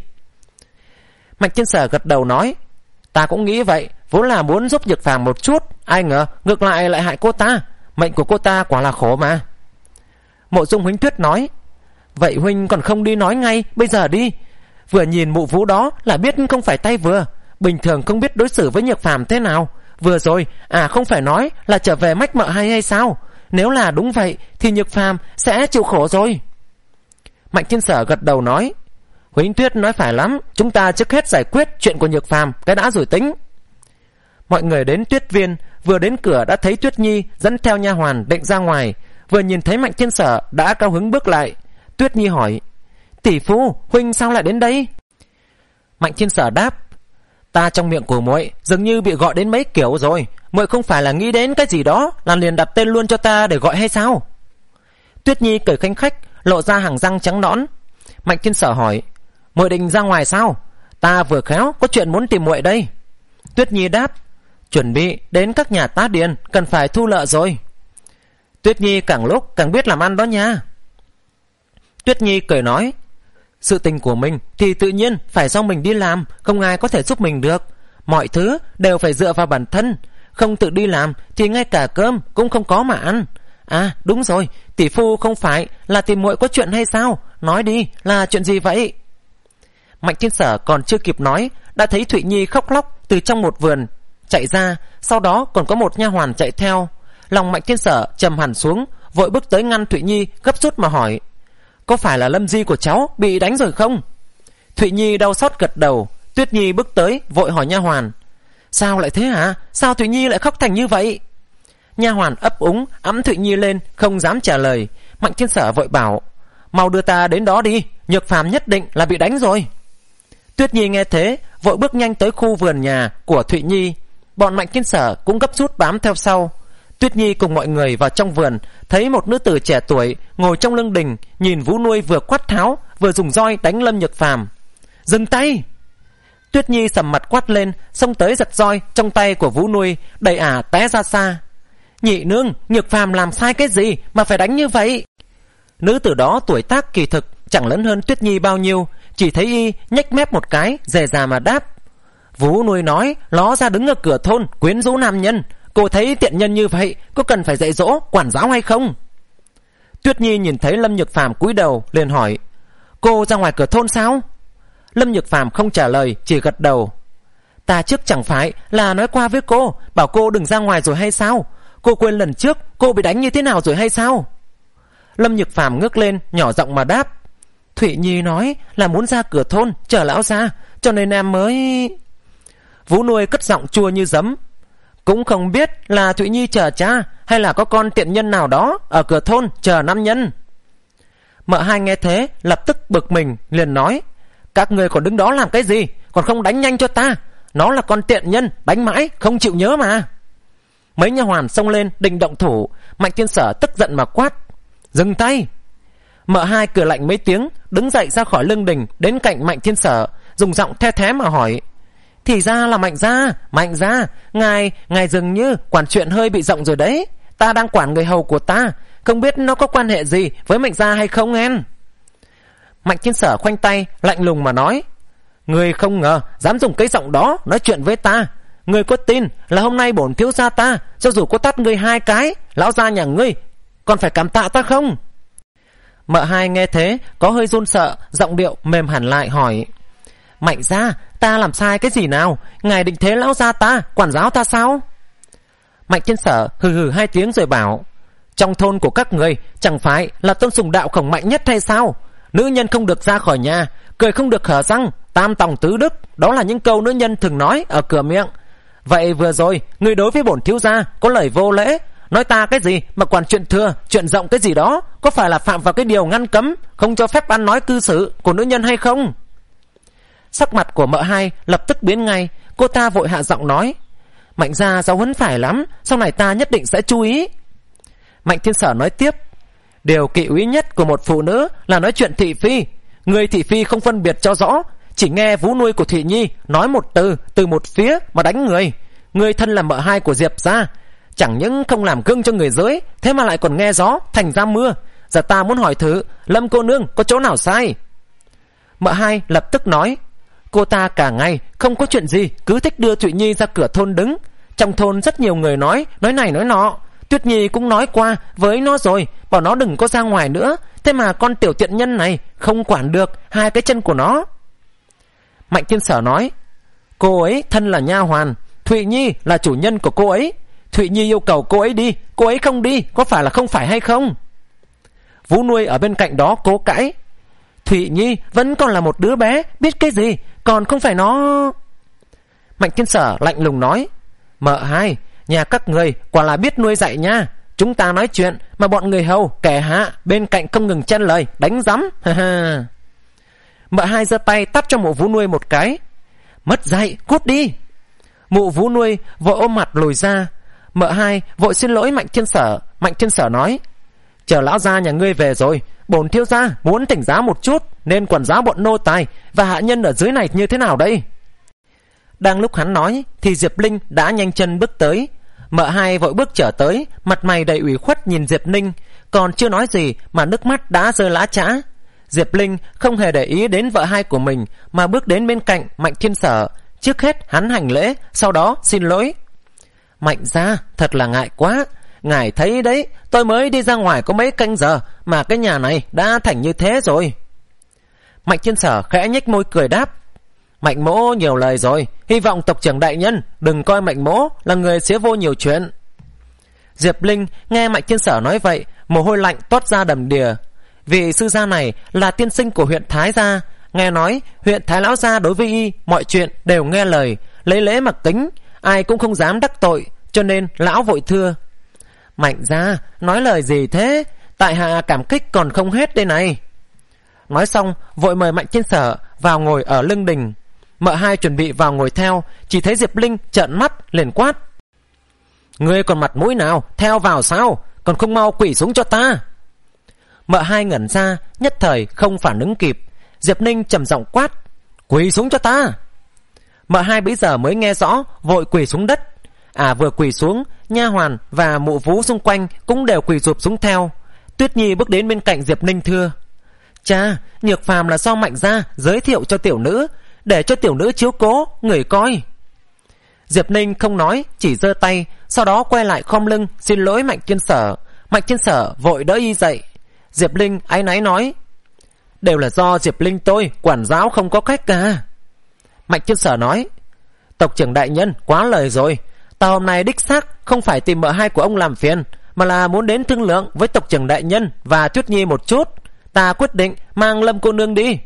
Mạnh Thiên Sở gật đầu nói: ta cũng nghĩ vậy, vốn là muốn giúp Nhược Phàm một chút, ai ngờ ngược lại lại hại cô ta. Mệnh của cô ta quả là khổ mà. Mộ Dung Huỳnh Tuyết nói: vậy huynh còn không đi nói ngay bây giờ đi. Vừa nhìn mụ Vũ đó là biết không phải tay vừa, bình thường không biết đối xử với Nhược Phàm thế nào. Vừa rồi à không phải nói là trở về mách mợ hay hay sao? Nếu là đúng vậy thì Nhược Phàm sẽ chịu khổ rồi. Mạnh Thiên Sở gật đầu nói: Huỳnh Tuyết nói phải lắm, chúng ta trước hết giải quyết chuyện của Nhược Phàm cái đã rồi tính. Mọi người đến Tuyết Viên, vừa đến cửa đã thấy Tuyết Nhi dẫn theo nha hoàn định ra ngoài. Vừa nhìn thấy Mạnh Thiên Sở đã cao hứng bước lại. Tuyết Nhi hỏi: tỷ phu, huynh sao lại đến đây? Mạnh Thiên Sở đáp: ta trong miệng của muội dường như bị gọi đến mấy kiểu rồi. Muội không phải là nghĩ đến cái gì đó là liền đặt tên luôn cho ta để gọi hay sao? Tuyết Nhi cười khanh khách, lộ ra hàng răng trắng nõn. Mạnh Thiên Sở hỏi: muội định ra ngoài sao? Ta vừa khéo có chuyện muốn tìm muội đây. Tuyết Nhi đáp: chuẩn bị đến các nhà tá điền, cần phải thu lợ rồi. Tuyết Nhi càng lúc càng biết làm ăn đó nha. Tuyết Nhi cười nói: sự tình của mình thì tự nhiên phải do mình đi làm, không ai có thể giúp mình được. Mọi thứ đều phải dựa vào bản thân, không tự đi làm thì ngay cả cơm cũng không có mà ăn. À đúng rồi, tỷ phu không phải là tìm muội có chuyện hay sao? Nói đi, là chuyện gì vậy? Mạnh Thiên Sở còn chưa kịp nói, đã thấy Thụy Nhi khóc lóc từ trong một vườn chạy ra, sau đó còn có một nha hoàn chạy theo. Lòng Mạnh Thiên Sở trầm hẳn xuống, vội bước tới ngăn Thụy Nhi, gấp rút mà hỏi: có phải là Lâm Di của cháu bị đánh rồi không? Thụy Nhi đau xót gật đầu. Tuyết Nhi bước tới vội hỏi nha hoàn: sao lại thế hả? Sao Thụy Nhi lại khóc thành như vậy? Nha hoàn ấp úng ẵm Thụy Nhi lên, không dám trả lời. Mạnh Thiên Sở vội bảo: mau đưa ta đến đó đi, Nhược Phàm nhất định là bị đánh rồi. Tuyết Nhi nghe thế vội bước nhanh tới khu vườn nhà của Thụy Nhi. Bọn Mạnh Thiên Sở cũng gấp rút bám theo sau. Tuyết Nhi cùng mọi người vào trong vườn, thấy một nữ tử trẻ tuổi ngồi trong lưng đình, nhìn Vũ Nuôi vừa quát tháo vừa dùng roi đánh Lâm Nhược Phàm. Dừng tay! Tuyết Nhi sầm mặt quát lên, xông tới giật roi trong tay của Vũ Nuôi, đẩy ả té ra xa. Nhị nương, Nhược Phàm làm sai cái gì mà phải đánh như vậy? Nữ tử đó tuổi tác kỳ thực chẳng lớn hơn Tuyết Nhi bao nhiêu, chỉ thấy y nhếch mép một cái, dè dà mà đáp. Vũ Nuôi nói ló ra đứng ở cửa thôn quyến rũ nam nhân, cô thấy tiện nhân như vậy có cần phải dạy dỗ quản giáo hay không? Tuyết Nhi nhìn thấy Lâm Nhược Phàm cúi đầu liền hỏi, cô ra ngoài cửa thôn sao? Lâm Nhược Phàm không trả lời, chỉ gật đầu. Ta trước chẳng phải là nói qua với cô, bảo cô đừng ra ngoài rồi hay sao? Cô quên lần trước cô bị đánh như thế nào rồi hay sao? Lâm Nhược Phàm ngước lên nhỏ giọng mà đáp, Thụy Nhi nói là muốn ra cửa thôn chờ lão ra, cho nên em mới... Vũ Nuôi cất giọng chua như giấm, cũng không biết là Thụy Nhi chờ cha hay là có con tiện nhân nào đó ở cửa thôn chờ nam nhân. Mợ hai nghe thế lập tức bực mình liền nói, các người còn đứng đó làm cái gì, còn không đánh nhanh cho ta, nó là con tiện nhân, đánh mãi không chịu nhớ mà. Mấy nha hoàn xông lên định động thủ. Mạnh Thiên Sở tức giận mà quát, dừng tay! Mợ hai cười lạnh mấy tiếng, đứng dậy ra khỏi lưng đình đến cạnh Mạnh Thiên Sở, dùng giọng the thé mà hỏi, thì ra là Mạnh gia, Mạnh gia, ngài ngài dường như quản chuyện hơi bị rộng rồi đấy. Ta đang quản người hầu của ta, không biết nó có quan hệ gì với Mạnh gia hay không en? Mạnh Thiên Sở khoanh tay lạnh lùng mà nói, người không ngờ dám dùng cái giọng đó nói chuyện với ta. Người có tin là hôm nay bổn thiếu gia ta cho dù có tát ngươi hai cái, lão gia nhà ngươi còn phải cảm tạ ta không? Mợ hai nghe thế có hơi run sợ, giọng điệu mềm hẳn lại hỏi, Mạnh gia, ta làm sai cái gì nào? Ngài định thế lão gia ta quản giáo ta sao? Mạnh Thiên Sở hừ hừ hai tiếng rồi bảo, trong thôn của các người chẳng phải là tôn sùng đạo khổng mạnh nhất hay sao? Nữ nhân không được ra khỏi nhà, cười không được hở răng, tam tòng tứ đức, đó là những câu nữ nhân thường nói ở cửa miệng. Vậy vừa rồi người đối với bổn thiếu gia có lời vô lễ, nói ta cái gì mà quản chuyện thừa chuyện rộng cái gì đó, có phải là phạm vào cái điều ngăn cấm không cho phép ăn nói cư xử của nữ nhân hay không? Sắc mặt của mợ hai lập tức biến ngay. Cô ta vội hạ giọng nói, Mạnh gia giáo huấn phải lắm, sau này ta nhất định sẽ chú ý. Mạnh Thiên Sở nói tiếp, điều kỵ úy nhất của một phụ nữ là nói chuyện thị phi. Người thị phi không phân biệt cho rõ, chỉ nghe Vũ Nuôi của Thụy Nhi nói một từ từ một phía mà đánh người. Người thân là mợ hai của Diệp gia, chẳng những không làm gương cho người dưới, thế mà lại còn nghe gió thành ra mưa. Giờ ta muốn hỏi thử Lâm cô nương có chỗ nào sai? Mợ hai lập tức nói, cô ta cả ngày không có chuyện gì cứ thích đưa Thụy Nhi ra cửa thôn đứng. Trong thôn rất nhiều người nói nói này nói nọ, Tuyết Nhi cũng nói qua với nó rồi, bảo nó đừng có ra ngoài nữa, thế mà con tiểu tiện nhân này không quản được hai cái chân của nó. Mạnh Thiên Sở nói, cô ấy thân là nha hoàn, Thụy Nhi là chủ nhân của cô ấy, Thụy Nhi yêu cầu cô ấy đi, cô ấy không đi, có phải là không phải hay không? Vũ Nuôi ở bên cạnh đó cố cãi, Thụy Nhi vẫn còn là một đứa bé, biết cái gì, còn không phải nó... Mạnh Thiên Sở lạnh lùng nói, mợ hai, nhà các người quả là biết nuôi dạy nha. Chúng ta nói chuyện mà bọn người hầu kẻ hạ bên cạnh không ngừng chen lời đánh rắm. Mợ hai giơ tay tát cho mụ Vũ Nuôi một cái, mất dạy, cút đi. Mụ Vũ Nuôi vội ôm mặt lùi ra. Mợ hai vội xin lỗi Mạnh Thiên Sở. Mạnh Thiên Sở nói, chờ lão gia nhà ngươi về rồi, bổn thiếu gia muốn tỉnh giáo một chút, nên quản giáo bọn nô tài và hạ nhân ở dưới này như thế nào đây? Đang lúc hắn nói thì Diệp Linh đã nhanh chân bước tới. Mợ hai vội bước trở tới, mặt mày đầy ủy khuất nhìn Diệp Linh, còn chưa nói gì mà nước mắt đã rơi lã chã. Diệp Linh không hề để ý đến vợ hai của mình mà bước đến bên cạnh Mạnh Thiên Sở. Trước hết hắn hành lễ, sau đó xin lỗi. Mạnh gia, thật là ngại quá, ngài thấy đấy, tôi mới đi ra ngoài có mấy canh giờ mà cái nhà này đã thành như thế rồi. Mạnh Thiên Sở khẽ nhếch môi cười đáp, Mạnh mỗ nhiều lời rồi, hy vọng tộc trưởng đại nhân đừng coi Mạnh mỗ là người xía vô nhiều chuyện. Diệp Linh nghe Mạnh Thiên Sở nói vậy, mồ hôi lạnh toát ra đầm đìa. Vị sư gia này là tiên sinh của huyện Thái gia, nghe nói huyện Thái lão gia đối với y mọi chuyện đều nghe lời, lấy lễ mặc tính, ai cũng không dám đắc tội, cho nên lão vội thưa, Mạnh gia nói lời gì thế, tại hạ cảm kích còn không hết đây này. Nói xong vội mời Mạnh Thiên Sở vào ngồi ở lưng đình. Mợ hai chuẩn bị vào ngồi theo, chỉ thấy Diệp Linh trợn mắt liền quát: Ngươi còn mặt mũi nào theo vào sao? Còn không mau quỳ xuống cho ta. Mợ hai ngẩn ra, nhất thời không phản ứng kịp. Diệp Linh trầm giọng quát: Quỳ xuống cho ta. Mợ hai bấy giờ mới nghe rõ, vội quỳ xuống đất. À vừa quỳ xuống, nha hoàn và mụ vú xung quanh cũng đều quỳ rụp xuống theo. Tuyết Nhi bước đến bên cạnh Diệp Linh thưa: Cha, Nhược Phàm là do Mạnh gia giới thiệu cho tiểu nữ, để cho tiểu nữ chiếu cố người coi. Diệp Linh không nói, chỉ giơ tay, sau đó quay lại khom lưng xin lỗi Mạnh Thiên Sở. Mạnh Thiên Sở vội đỡ y dậy. Diệp Linh áy náy nói: Đều là do Diệp Linh tôi quản giáo không có cách cả. Mạnh Thiên Sở nói: Tộc trưởng đại nhân quá lời rồi, ta hôm nay đích xác không phải tìm mợ hai của ông làm phiền, mà là muốn đến thương lượng với tộc trưởng đại nhân và Tuyết Nhi một chút. Ta quyết định mang Lâm cô nương đi.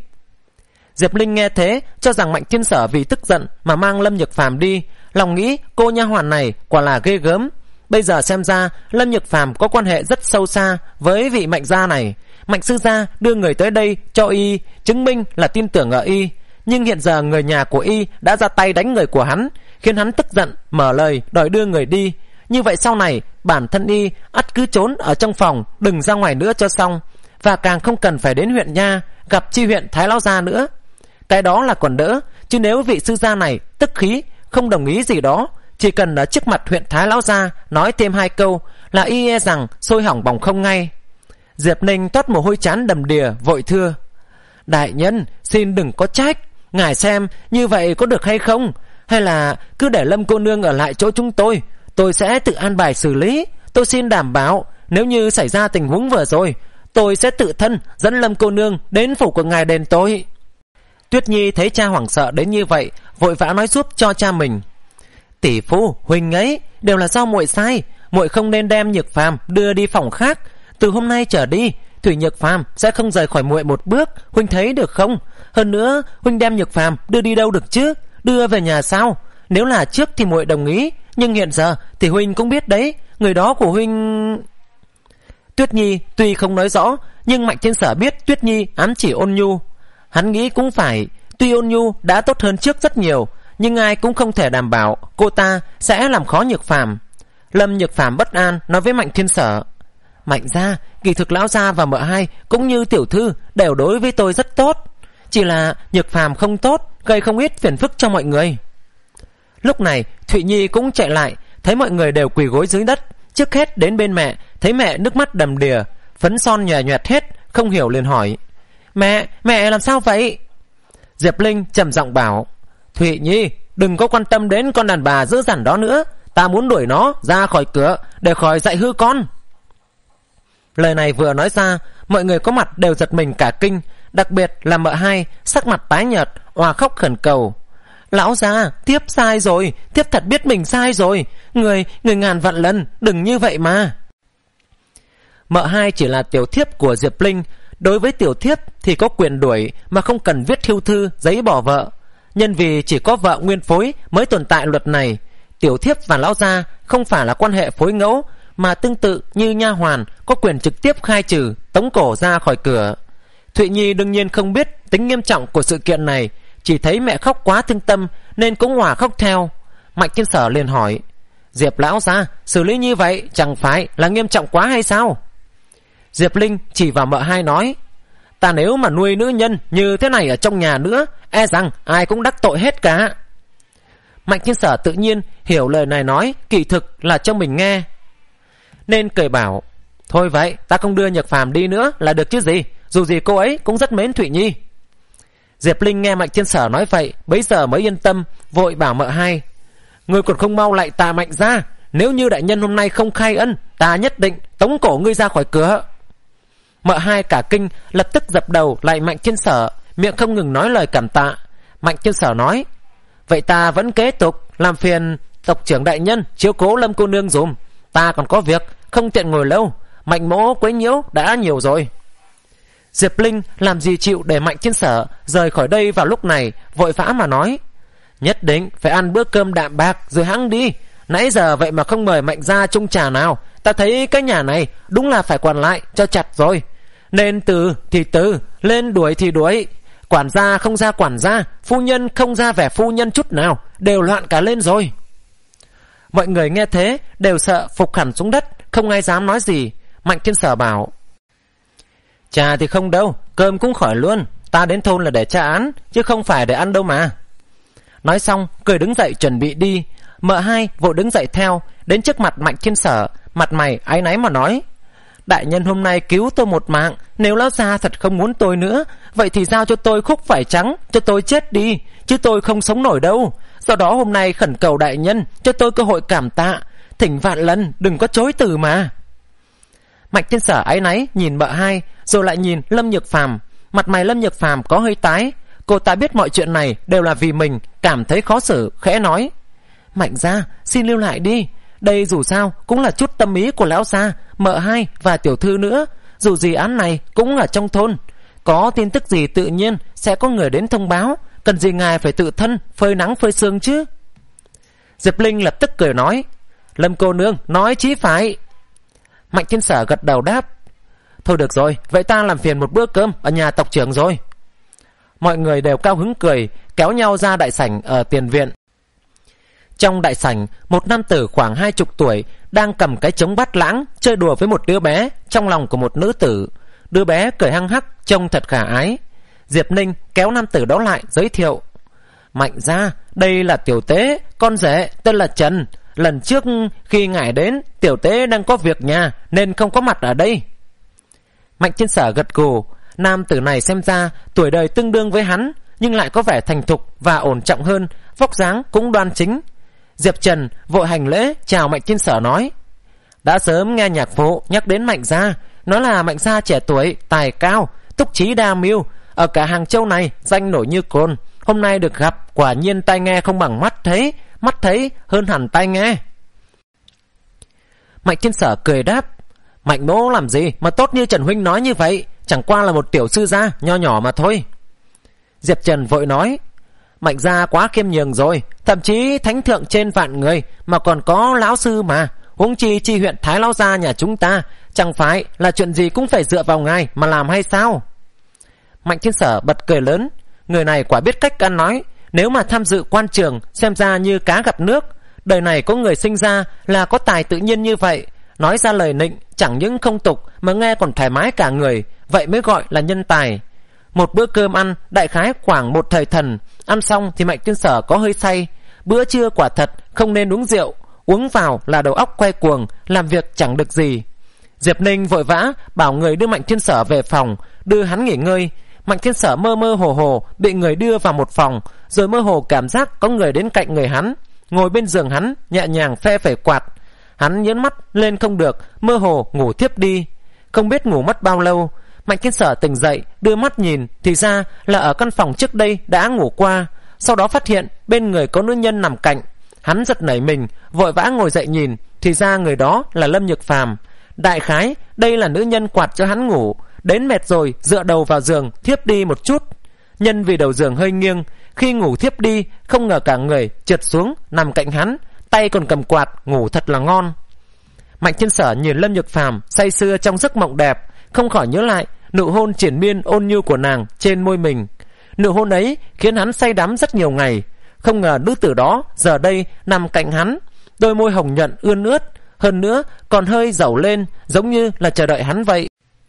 Diệp Linh nghe thế, cho rằng Mạnh Thiên Sở vì tức giận mà mang Lâm Nhược Phàm đi, lòng nghĩ cô nha hoàn này quả là ghê gớm. Bây giờ xem ra Lâm Nhược Phàm có quan hệ rất sâu xa với vị Mạnh gia này. Mạnh sư gia đưa người tới đây cho y, chứng minh là tin tưởng ở y. Nhưng hiện giờ người nhà của y đã ra tay đánh người của hắn, khiến hắn tức giận mở lời đòi đưa người đi. Như vậy sau này bản thân y ắt cứ trốn ở trong phòng, đừng ra ngoài nữa cho xong. Và càng không cần phải đến huyện nha gặp chi huyện Thái lão gia nữa. Cái đó là còn đỡ, chứ nếu vị sư gia này tức khí không đồng ý gì đó, chỉ cần ở trước mặt huyện Thái lão gia nói thêm hai câu là y e rằng sôi hỏng bỏng không ngay. Diệp Ninh toát mồ hôi chán đầm đìa, vội thưa: Đại nhân xin đừng có trách, ngài xem như vậy có được hay không? Hay là cứ để Lâm cô nương ở lại chỗ chúng tôi, tôi sẽ tự an bài xử lý. Tôi xin đảm bảo, nếu như xảy ra tình huống vừa rồi, tôi sẽ tự thân dẫn Lâm cô nương đến phủ của ngài đền tội. Tuyết Nhi thấy cha hoảng sợ đến như vậy, vội vã nói giúp cho cha mình: Tỷ phu huynh ấy đều là do muội sai, muội không nên đem Nhược Phàm đưa đi phòng khác. Từ hôm nay trở đi, Thủy Nhược Phàm sẽ không rời khỏi muội một bước, huynh thấy được không? Hơn nữa, huynh đem Nhược Phàm đưa đi đâu được chứ? Đưa về nhà sao? Nếu là trước thì muội đồng ý, nhưng hiện giờ thì huynh cũng biết đấy, người đó của huynh... Tuyết Nhi tuy không nói rõ, nhưng Mạnh Thiên Sở biết Tuyết Nhi ám chỉ Ôn Nhu. Hắn nghĩ cũng phải, tuy Ôn Nhu đã tốt hơn trước rất nhiều, nhưng ai cũng không thể đảm bảo cô ta sẽ làm khó Nhược Phàm. Lâm Nhược Phàm bất an nói với Mạnh Thiên Sở: Mạnh gia, kỳ thực lão gia và mợ hai cũng như tiểu thư đều đối với tôi rất tốt, chỉ là Nhược Phàm không tốt, gây không ít phiền phức cho mọi người. Lúc này Thụy Nhi cũng chạy lại, thấy mọi người đều quỳ gối dưới đất, trước hết đến bên mẹ, thấy mẹ nước mắt đầm đìa, phấn son nhòe nhoẹt hết, không hiểu liền hỏi: Mẹ, mẹ làm sao vậy? Diệp Linh trầm giọng bảo: Thụy Nhi, đừng có quan tâm đến con đàn bà dữ dằn đó nữa, ta muốn đuổi nó ra khỏi cửa để khỏi dạy hư con. Lời này vừa nói ra, mọi người có mặt đều giật mình cả kinh, đặc biệt là mợ hai, sắc mặt tái nhợt, òa khóc khẩn cầu: Lão gia, thiếp sai rồi, thiếp thật biết mình sai rồi, người, người ngàn vạn lần đừng như vậy mà. Mợ hai chỉ là tiểu thiếp của Diệp Linh, đối với tiểu thiếp thì có quyền đuổi mà không cần viết thiêu thư giấy bỏ vợ. Nhân vì chỉ có vợ nguyên phối mới tồn tại luật này, tiểu thiếp và lão gia không phải là quan hệ phối ngẫu, mà tương tự như nha hoàn có quyền trực tiếp khai trừ, tống cổ ra khỏi cửa. Thụy Nhi đương nhiên không biết tính nghiêm trọng của sự kiện này, chỉ thấy mẹ khóc quá thương tâm nên cũng hòa khóc theo. Mạnh Thiên Sở liền hỏi: Diệp lão gia, xử lý như vậy chẳng phải là nghiêm trọng quá hay sao? Diệp Linh chỉ vào mợ hai nói: Ta nếu mà nuôi nữ nhân như thế này ở trong nhà nữa, e rằng ai cũng đắc tội hết cả. Mạnh Thiên Sở tự nhiên hiểu lời này nói kỳ thực là cho mình nghe, nên cười bảo: Thôi vậy, ta không đưa Nhược Phàm đi nữa là được chứ gì, dù gì cô ấy cũng rất mến Thụy Nhi. Diệp Linh nghe Mạnh Thiên Sở nói vậy, bấy giờ mới yên tâm, vội bảo mợ hai: Ngươi còn không mau lại tạ Mạnh ra, nếu như đại nhân hôm nay không khai ân, ta nhất định tống cổ ngươi ra khỏi cửa. Mợ hai cả kinh, lập tức dập đầu lại Mạnh Thiên Sở, miệng không ngừng nói lời cảm tạ. Mạnh Thiên Sở nói: Vậy ta vẫn kế tục làm phiền tộc trưởng đại nhân chiếu cố Lâm cô nương dùm, ta còn có việc không tiện ngồi lâu, Mạnh mỗ quấy nhiễu đã nhiều rồi. Diệp Linh làm gì chịu để Mạnh Thiên Sở rời khỏi đây vào lúc này, vội vã mà nói: Nhất định phải ăn bữa cơm đạm bạc rồi hẵng đi, nãy giờ vậy mà không mời Mạnh gia chung trà nào, ta thấy cái nhà này đúng là phải quản lại cho chặt rồi, nên từ thì từ, lên đuổi thì đuổi. Quản gia không ra quản gia, phu nhân không ra vẻ phu nhân chút nào, đều loạn cả lên rồi. Mọi người nghe thế đều sợ phục hẳn xuống đất, không ai dám nói gì. Mạnh Thiên Sở bảo: Trà thì không đâu, cơm cũng khỏi luôn. Ta đến thôn là để tra án, chứ không phải để ăn đâu mà. Nói xong cười đứng dậy chuẩn bị đi. Mợ hai vội đứng dậy theo, đến trước mặt Mạnh Thiên Sở, mặt mày áy náy mà nói: Đại nhân hôm nay cứu tôi một mạng, nếu lão gia thật không muốn tôi nữa, vậy thì giao cho tôi khúc vải trắng, cho tôi chết đi, chứ tôi không sống nổi đâu. Do đó hôm nay khẩn cầu đại nhân cho tôi cơ hội cảm tạ, thỉnh vạn lần đừng có chối từ mà. Mạnh Thiên Sở áy náy nhìn mợ hai, rồi lại nhìn Lâm Nhược Phàm. Mặt mày Lâm Nhược Phàm có hơi tái. Cô ta biết mọi chuyện này đều là vì mình, cảm thấy khó xử, khẽ nói: Mạnh gia, xin lưu lại đi. Đây dù sao cũng là chút tâm ý của lão gia, mợ hai và tiểu thư nữa. Dù gì án này cũng ở trong thôn, có tin tức gì tự nhiên sẽ có người đến thông báo, cần gì ngài phải tự thân phơi nắng phơi sương chứ. Diệp Linh lập tức cười nói: Lâm cô nương nói chí phải. Mạnh Thiên Sở gật đầu đáp: Thôi được rồi, vậy ta làm phiền một bữa cơm ở nhà tộc trưởng rồi. Mọi người đều cao hứng cười, kéo nhau ra đại sảnh ở tiền viện. Trong đại sảnh, một nam tử khoảng hai chục tuổi đang cầm cái trống bát lãng chơi đùa với một đứa bé trong lòng của một nữ tử. Đứa bé cười hăng hắc, trông thật khả ái. Diệp Ninh kéo nam tử đó lại giới thiệu: Mạnh gia, đây là tiểu tế, con rể tên là Trần. Lần trước khi ngài đến, tiểu tế đang có việc nhà nên không có mặt ở đây. Mạnh Thiên Sở gật gù. Nam tử này xem ra tuổi đời tương đương với hắn, nhưng lại có vẻ thành thục và ổn trọng hơn, vóc dáng cũng đoan chính. Diệp Trần vội hành lễ chào Mạnh Thiên Sở nói: Đã sớm nghe nhạc phụ nhắc đến Mạnh gia, nói là Mạnh gia trẻ tuổi, tài cao, túc trí đa mưu, ở cả Hàng Châu này danh nổi như cồn. Hôm nay được gặp, quả nhiên tai nghe không bằng mắt thấy, mắt thấy hơn hẳn tai nghe. Mạnh Thiên Sở cười đáp: Mạnh mỗ làm gì mà tốt như Trần huynh nói như vậy, chẳng qua là một tiểu sư gia nho nhỏ mà thôi. Diệp Trần vội nói: Mạnh gia quá khiêm nhường rồi, thậm chí thánh thượng trên vạn người mà còn có lão sư mà, huống chi chi huyện Thái lão gia nhà chúng ta, chẳng phải là chuyện gì cũng phải dựa vào ngài mà làm hay sao? Mạnh Thiên Sở bật cười lớn. Người này quả biết cách ăn nói, nếu mà tham dự quan trường xem ra như cá gặp nước. Đời này có người sinh ra là có tài tự nhiên như vậy, nói ra lời nịnh chẳng những không tục mà nghe còn thoải mái cả người, vậy mới gọi là nhân tài. Một bữa cơm ăn đại khái khoảng một thời thần, ăn xong thì Mạnh Thiên Sở có hơi say. Bữa trưa quả thật không nên uống rượu, uống vào là đầu óc quay cuồng, làm việc chẳng được gì. Diệp Ninh vội vã bảo người đưa Mạnh Thiên Sở về phòng, đưa hắn nghỉ ngơi. Mạnh Thiên Sở mơ mơ hồ hồ bị người đưa vào một phòng, rồi mơ hồ cảm giác có người đến cạnh người hắn, ngồi bên giường hắn nhẹ nhàng phe phẩy quạt. Hắn nhớn mắt lên không được, mơ hồ ngủ thiếp đi. Không biết ngủ mất bao lâu, Mạnh Thiên Sở tỉnh dậy, đưa mắt nhìn, thì ra là ở căn phòng trước đây đã ngủ qua. Sau đó phát hiện bên người có nữ nhân nằm cạnh. Hắn giật nảy mình, vội vã ngồi dậy nhìn, thì ra người đó là Lâm Nhược Phàm. Đại khái đây là nữ nhân quạt cho hắn ngủ, đến mệt rồi dựa đầu vào giường thiếp đi một chút. Nhân vì đầu giường hơi nghiêng, khi ngủ thiếp đi không ngờ cả người trượt xuống nằm cạnh hắn, tay còn cầm quạt, ngủ thật là ngon. Mạnh Thiên Sở nhìn Lâm Nhược Phàm say sưa trong giấc mộng đẹp, không khỏi nhớ lại nụ hôn triển miên ôn nhu của nàng trên môi mình. Nụ hôn ấy khiến hắn say đắm rất nhiều ngày. Không ngờ nữ tử đó giờ đây nằm cạnh hắn, đôi môi hồng nhuận ươn ướt, hơn nữa còn hơi dẩu lên, giống như là chờ đợi hắn vậy.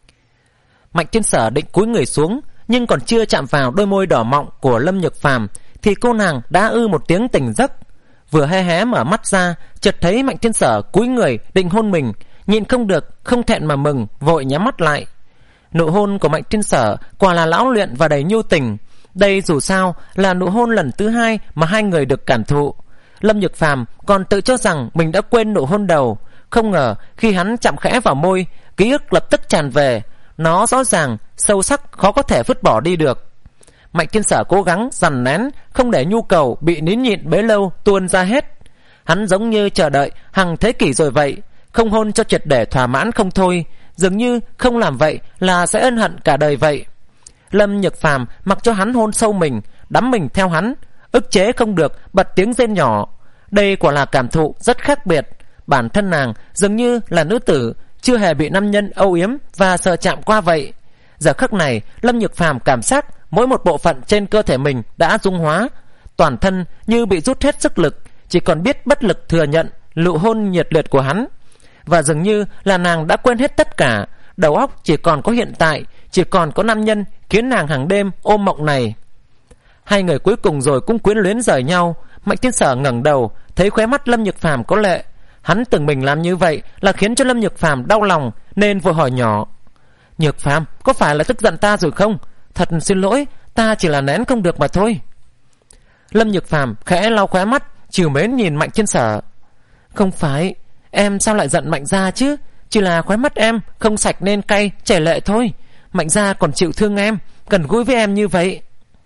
Mạnh Thiên Sở định cúi người xuống, nhưng còn chưa chạm vào đôi môi đỏ mọng của Lâm Nhược Phàm thì cô nàng đã ư một tiếng tỉnh giấc. Vừa hé hé mở mắt ra, chợt thấy Mạnh Thiên Sở cúi người định hôn mình, nhịn không được, không thẹn mà mừng, vội nhắm mắt lại. Nụ hôn của Mạnh Thiên Sở quả là lão luyện và đầy nhu tình. Đây dù sao là nụ hôn lần thứ hai mà hai người được cảm thụ. Lâm Nhược Phàm còn tự cho rằng mình đã quên nụ hôn đầu, không ngờ khi hắn chạm khẽ vào môi, ký ức lập tức tràn về. Nó rõ ràng, sâu sắc, khó có thể vứt bỏ đi được. Mạnh Thiên Sở cố gắng dằn nén, không để nhu cầu bị nín nhịn bấy lâu tuôn ra hết. Hắn giống như chờ đợi hàng thế kỷ rồi vậy, không hôn cho triệt để thỏa mãn không thôi, dường như không làm vậy là sẽ ân hận cả đời vậy. Lâm Nhược Phàm mặc cho hắn hôn sâu mình, đắm mình theo hắn, ức chế không được bật tiếng rên nhỏ. Đây quả là cảm thụ rất khác biệt. Bản thân nàng dường như là nữ tử chưa hề bị nam nhân âu yếm và sờ chạm qua vậy. Giờ khắc này Lâm Nhược Phàm cảm giác mỗi một bộ phận trên cơ thể mình đã dung hóa, toàn thân như bị rút hết sức lực, chỉ còn biết bất lực thừa nhận nụ hôn nhiệt liệt của hắn. Và dường như là nàng đã quên hết tất cả, đầu óc chỉ còn có hiện tại, chỉ còn có nam nhân khiến nàng hàng đêm ôm mộng này. Hai người cuối cùng rồi cũng quyến luyến rời nhau. Mạnh Thiên Sở ngẩng đầu, thấy khóe mắt Lâm Nhược Phàm có lệ. Hắn tưởng mình làm như vậy là khiến cho Lâm Nhược Phàm đau lòng, nên vội hỏi nhỏ: Nhược Phàm, có phải là tức giận ta rồi không? Thật xin lỗi, ta chỉ là nén không được mà thôi. Lâm Nhược Phàm khẽ lau khóe mắt, trìu mến nhìn Mạnh Thiên Sở. Không phải, em sao lại giận Mạnh gia chứ? Chỉ là khóe mắt em không sạch nên cay chảy lệ thôi. Mạnh gia còn chịu thương em, gần gũi với em như vậy.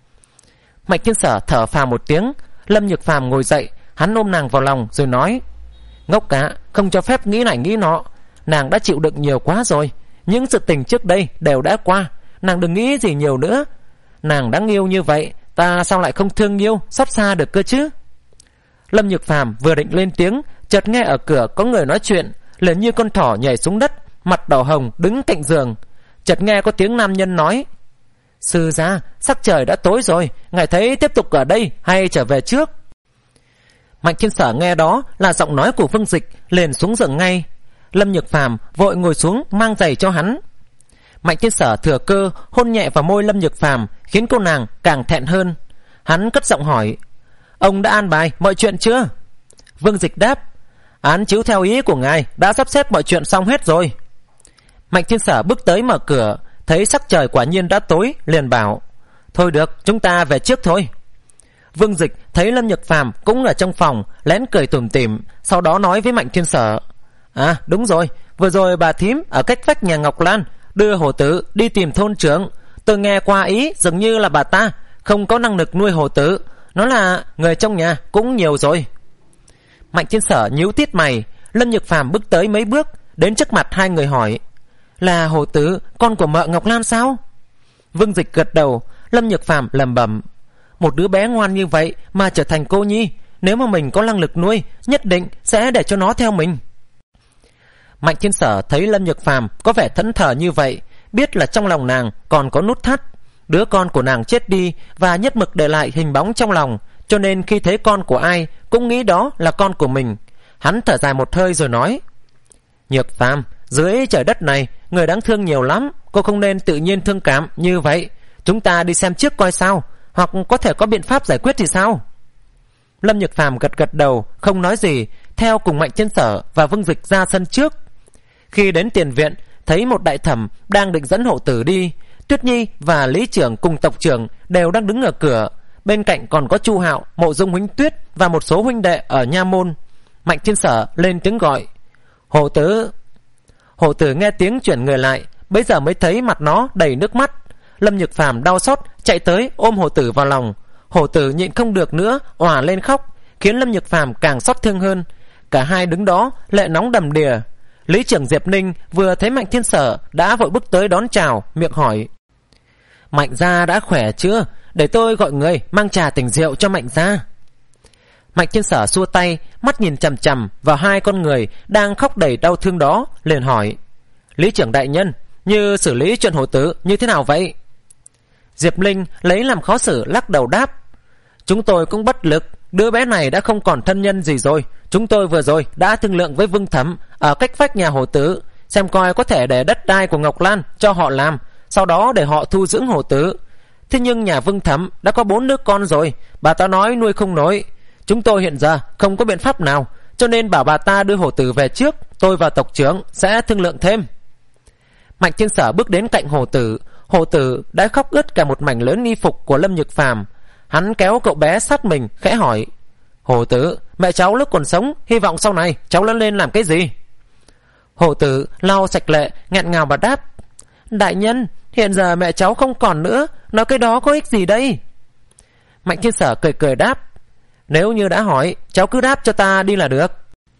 Mạnh Thiên Sở thở phào một tiếng. Lâm Nhược Phàm ngồi dậy, hắn ôm nàng vào lòng rồi nói: Ngốc cả, không cho phép nghĩ này nghĩ nọ. Nàng đã chịu đựng nhiều quá rồi. Những sự tình trước đây đều đã qua, nàng đừng nghĩ gì nhiều nữa. Nàng đáng yêu như vậy, ta sao lại không thương yêu, xót xa được cơ chứ? Lâm Nhược Phàm vừa định lên tiếng, chợt nghe ở cửa có người nói chuyện, liền như con thỏ nhảy xuống đất, mặt đỏ hồng đứng cạnh giường. Chợt nghe có tiếng nam nhân nói: Sư gia, sắc trời đã tối rồi, ngài thấy tiếp tục ở đây hay trở về trước? Mạnh Thiên Sở nghe đó là giọng nói của Vương Dịch, liền xuống giường ngay. Lâm Nhược Phàm vội ngồi xuống mang giày cho hắn. Mạnh Thiên Sở thừa cơ hôn nhẹ vào môi Lâm Nhược Phàm, khiến cô nàng càng thẹn hơn. Hắn cất giọng hỏi: Ông đã an bài mọi chuyện chưa? Vương Dịch đáp: Án chiếu theo ý của ngài, đã sắp xếp mọi chuyện xong hết rồi. Mạnh Thiên Sở bước tới mở cửa, thấy sắc trời quả nhiên đã tối, liền bảo: Thôi được, chúng ta về trước thôi. Vương Dịch thấy Lâm Nhược Phàm cũng ở trong phòng, lén cười tủm tỉm, sau đó nói với Mạnh Thiên Sở: À đúng rồi, vừa rồi bà thím ở cách vách nhà Ngọc Lan đưa hổ tử đi tìm thôn trưởng. Tôi nghe qua ý dường như là bà ta không có năng lực nuôi hổ tử, nó là người trong nhà cũng nhiều rồi. Mạnh Thiên Sở nhíu tít mày. Lâm Nhược Phàm bước tới mấy bước, đến trước mặt hai người hỏi: Là hổ tử con của mợ Ngọc Lan sao? Vương Dịch gật đầu. Lâm Nhược Phàm lẩm bẩm: Một đứa bé ngoan như vậy mà trở thành cô nhi, nếu mà mình có năng lực nuôi, nhất định sẽ để cho nó theo mình. Mạnh Thiên Sở thấy Lâm Nhược Phàm có vẻ thẫn thờ như vậy, biết là trong lòng nàng còn có nút thắt. Đứa con của nàng chết đi và nhất mực để lại hình bóng trong lòng, cho nên khi thấy con của ai cũng nghĩ đó là con của mình. Hắn thở dài một hơi rồi nói: Nhược Phàm, dưới trời đất này người đáng thương nhiều lắm, cô không nên tự nhiên thương cảm như vậy. Chúng ta đi xem trước coi sao, hoặc có thể có biện pháp giải quyết thì sao? Lâm Nhược Phàm gật gật đầu, không nói gì, theo cùng Mạnh Thiên Sở và Vương Dịch ra sân trước. Khi đến tiền viện, thấy một đại thẩm đang định dẫn hộ tử đi. Tuyết Nhi và Lý trưởng cùng tộc trưởng đều đang đứng ở cửa. Bên cạnh còn có Chu Hạo, Mộ Dung Huỳnh Tuyết và một số huynh đệ ở nha môn. Mạnh Thiên Sở lên tiếng gọi: Hộ tử. Hộ tử nghe tiếng chuyển người lại, bấy giờ mới thấy mặt nó đầy nước mắt. Lâm Nhược Phàm đau xót chạy tới ôm hộ tử vào lòng. Hộ tử nhịn không được nữa, òa lên khóc, khiến Lâm Nhược Phàm càng xót thương hơn. Cả hai đứng đó lệ nóng đầm đìa. Lý trưởng Diệp Ninh vừa thấy Mạnh Thiên Sở đã vội bước tới đón chào, miệng hỏi: Mạnh gia đã khỏe chưa? Để tôi gọi người mang trà tỉnh rượu cho Mạnh gia. Mạnh Thiên Sở xua tay, mắt nhìn chằm chằm vào hai con người đang khóc đầy đau thương đó, liền hỏi: Lý trưởng đại nhân, như xử lý chuyện hổ tử như thế nào vậy? Diệp Linh lấy làm khó xử lắc đầu đáp: Chúng tôi cũng bất lực, đứa bé này đã không còn thân nhân gì rồi. Chúng tôi vừa rồi đã thương lượng với Vương Thẩm ở cách vách nhà hổ tử, xem coi có thể để đất đai của Ngọc Lan cho họ làm, sau đó để họ thu dưỡng hổ tử. Thế nhưng nhà Vương Thẩm đã có bốn đứa con rồi, bà ta nói nuôi không nổi. Chúng tôi hiện giờ không có biện pháp nào, cho nên bảo bà ta đưa hổ tử về trước, tôi và tộc trưởng sẽ thương lượng thêm. Mạnh Thiên Sở bước đến cạnh hổ tử. Hổ tử đã khóc ướt cả một mảnh lớn y phục của Lâm Nhược Phàm. Hắn kéo cậu bé sát mình, khẽ hỏi: Hổ tử, mẹ cháu lúc còn sống, hy vọng sau này cháu lớn lên làm cái gì? Hổ tử lau sạch lệ, nghẹn ngào mà đáp: Đại nhân, hiện giờ mẹ cháu không còn nữa, nói cái đó có ích gì đây? Mạnh Thiên Sở cười cười đáp: Nếu như đã hỏi, cháu cứ đáp cho ta đi là được.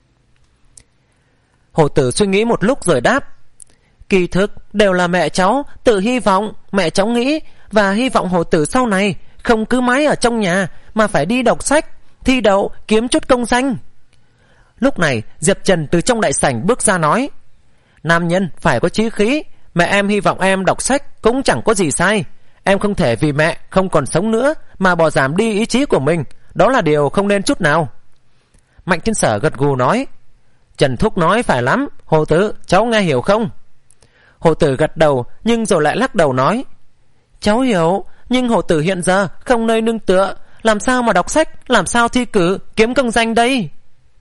Hổ tử suy nghĩ một lúc rồi đáp: Kỳ thực đều là mẹ cháu tự hy vọng, mẹ cháu nghĩ và hy vọng hổ tử sau này không cứ mãi ở trong nhà mà phải đi đọc sách, thi đậu, kiếm chút công danh. Lúc này Diệp Trần từ trong đại sảnh bước ra nói: Nam nhân phải có chí khí, mẹ em hy vọng em đọc sách cũng chẳng có gì sai. Em không thể vì mẹ không còn sống nữa mà bỏ giảm đi ý chí của mình. Đó là điều không nên chút nào. Mạnh Thiên Sở gật gù nói: Trần thúc nói phải lắm, Hồ Tử, cháu nghe hiểu không? Hồ Tử gật đầu, nhưng rồi lại lắc đầu nói: Cháu hiểu, nhưng Hồ Tử hiện giờ không nơi nương tựa, làm sao mà đọc sách, làm sao thi cử, kiếm công danh đây?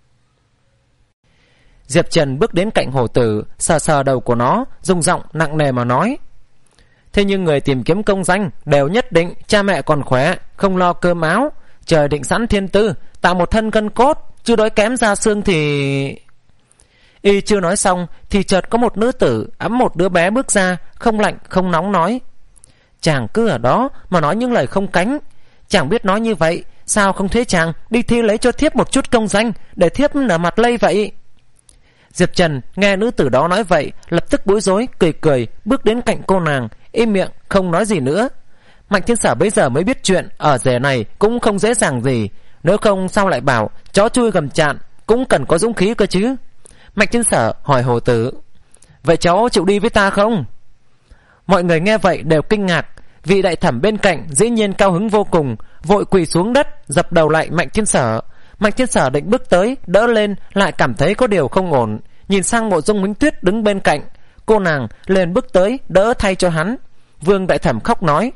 Diệp Trần bước đến cạnh Hồ Tử, sờ sờ đầu của nó, dùng giọng nặng nề mà nói: Thế nhưng người tìm kiếm công danh đều nhất định cha mẹ còn khỏe, không lo cơm áo, trời định sẵn thiên tư, tạo một thân cân cốt, chứ đói kém ra xương thì... Y chưa nói xong thì chợt có một nữ tử ẵm một đứa bé bước ra, không lạnh không nóng nói: Chàng cứ ở đó mà nói những lời không cánh. Chàng biết nói như vậy, sao không thế chàng đi thi lấy cho thiếp một chút công danh, để thiếp nở mặt lây vậy? Diệp Trần nghe nữ tử đó nói vậy, lập tức bối rối, cười cười bước đến cạnh cô nàng, im miệng không nói gì nữa. Mạnh Thiên Sở bây giờ mới biết chuyện ở rể này cũng không dễ dàng gì, nếu không sao lại bảo chó chui gầm chạn, cũng cần có dũng khí cơ chứ. Mạnh Thiên Sở hỏi Hồ Tử: Vậy cháu chịu đi với ta không? Mọi người nghe vậy đều kinh ngạc. Vị đại thẩm bên cạnh dĩ nhiên cao hứng vô cùng, vội quỳ xuống đất dập đầu lại Mạnh Thiên Sở. Mạnh Thiên Sở định bước tới đỡ lên, lại cảm thấy có điều không ổn, nhìn sang Mộ Dung Minh Tuyết đứng bên cạnh. Cô nàng liền bước tới đỡ thay cho hắn. Vương đại thẩm khóc nói: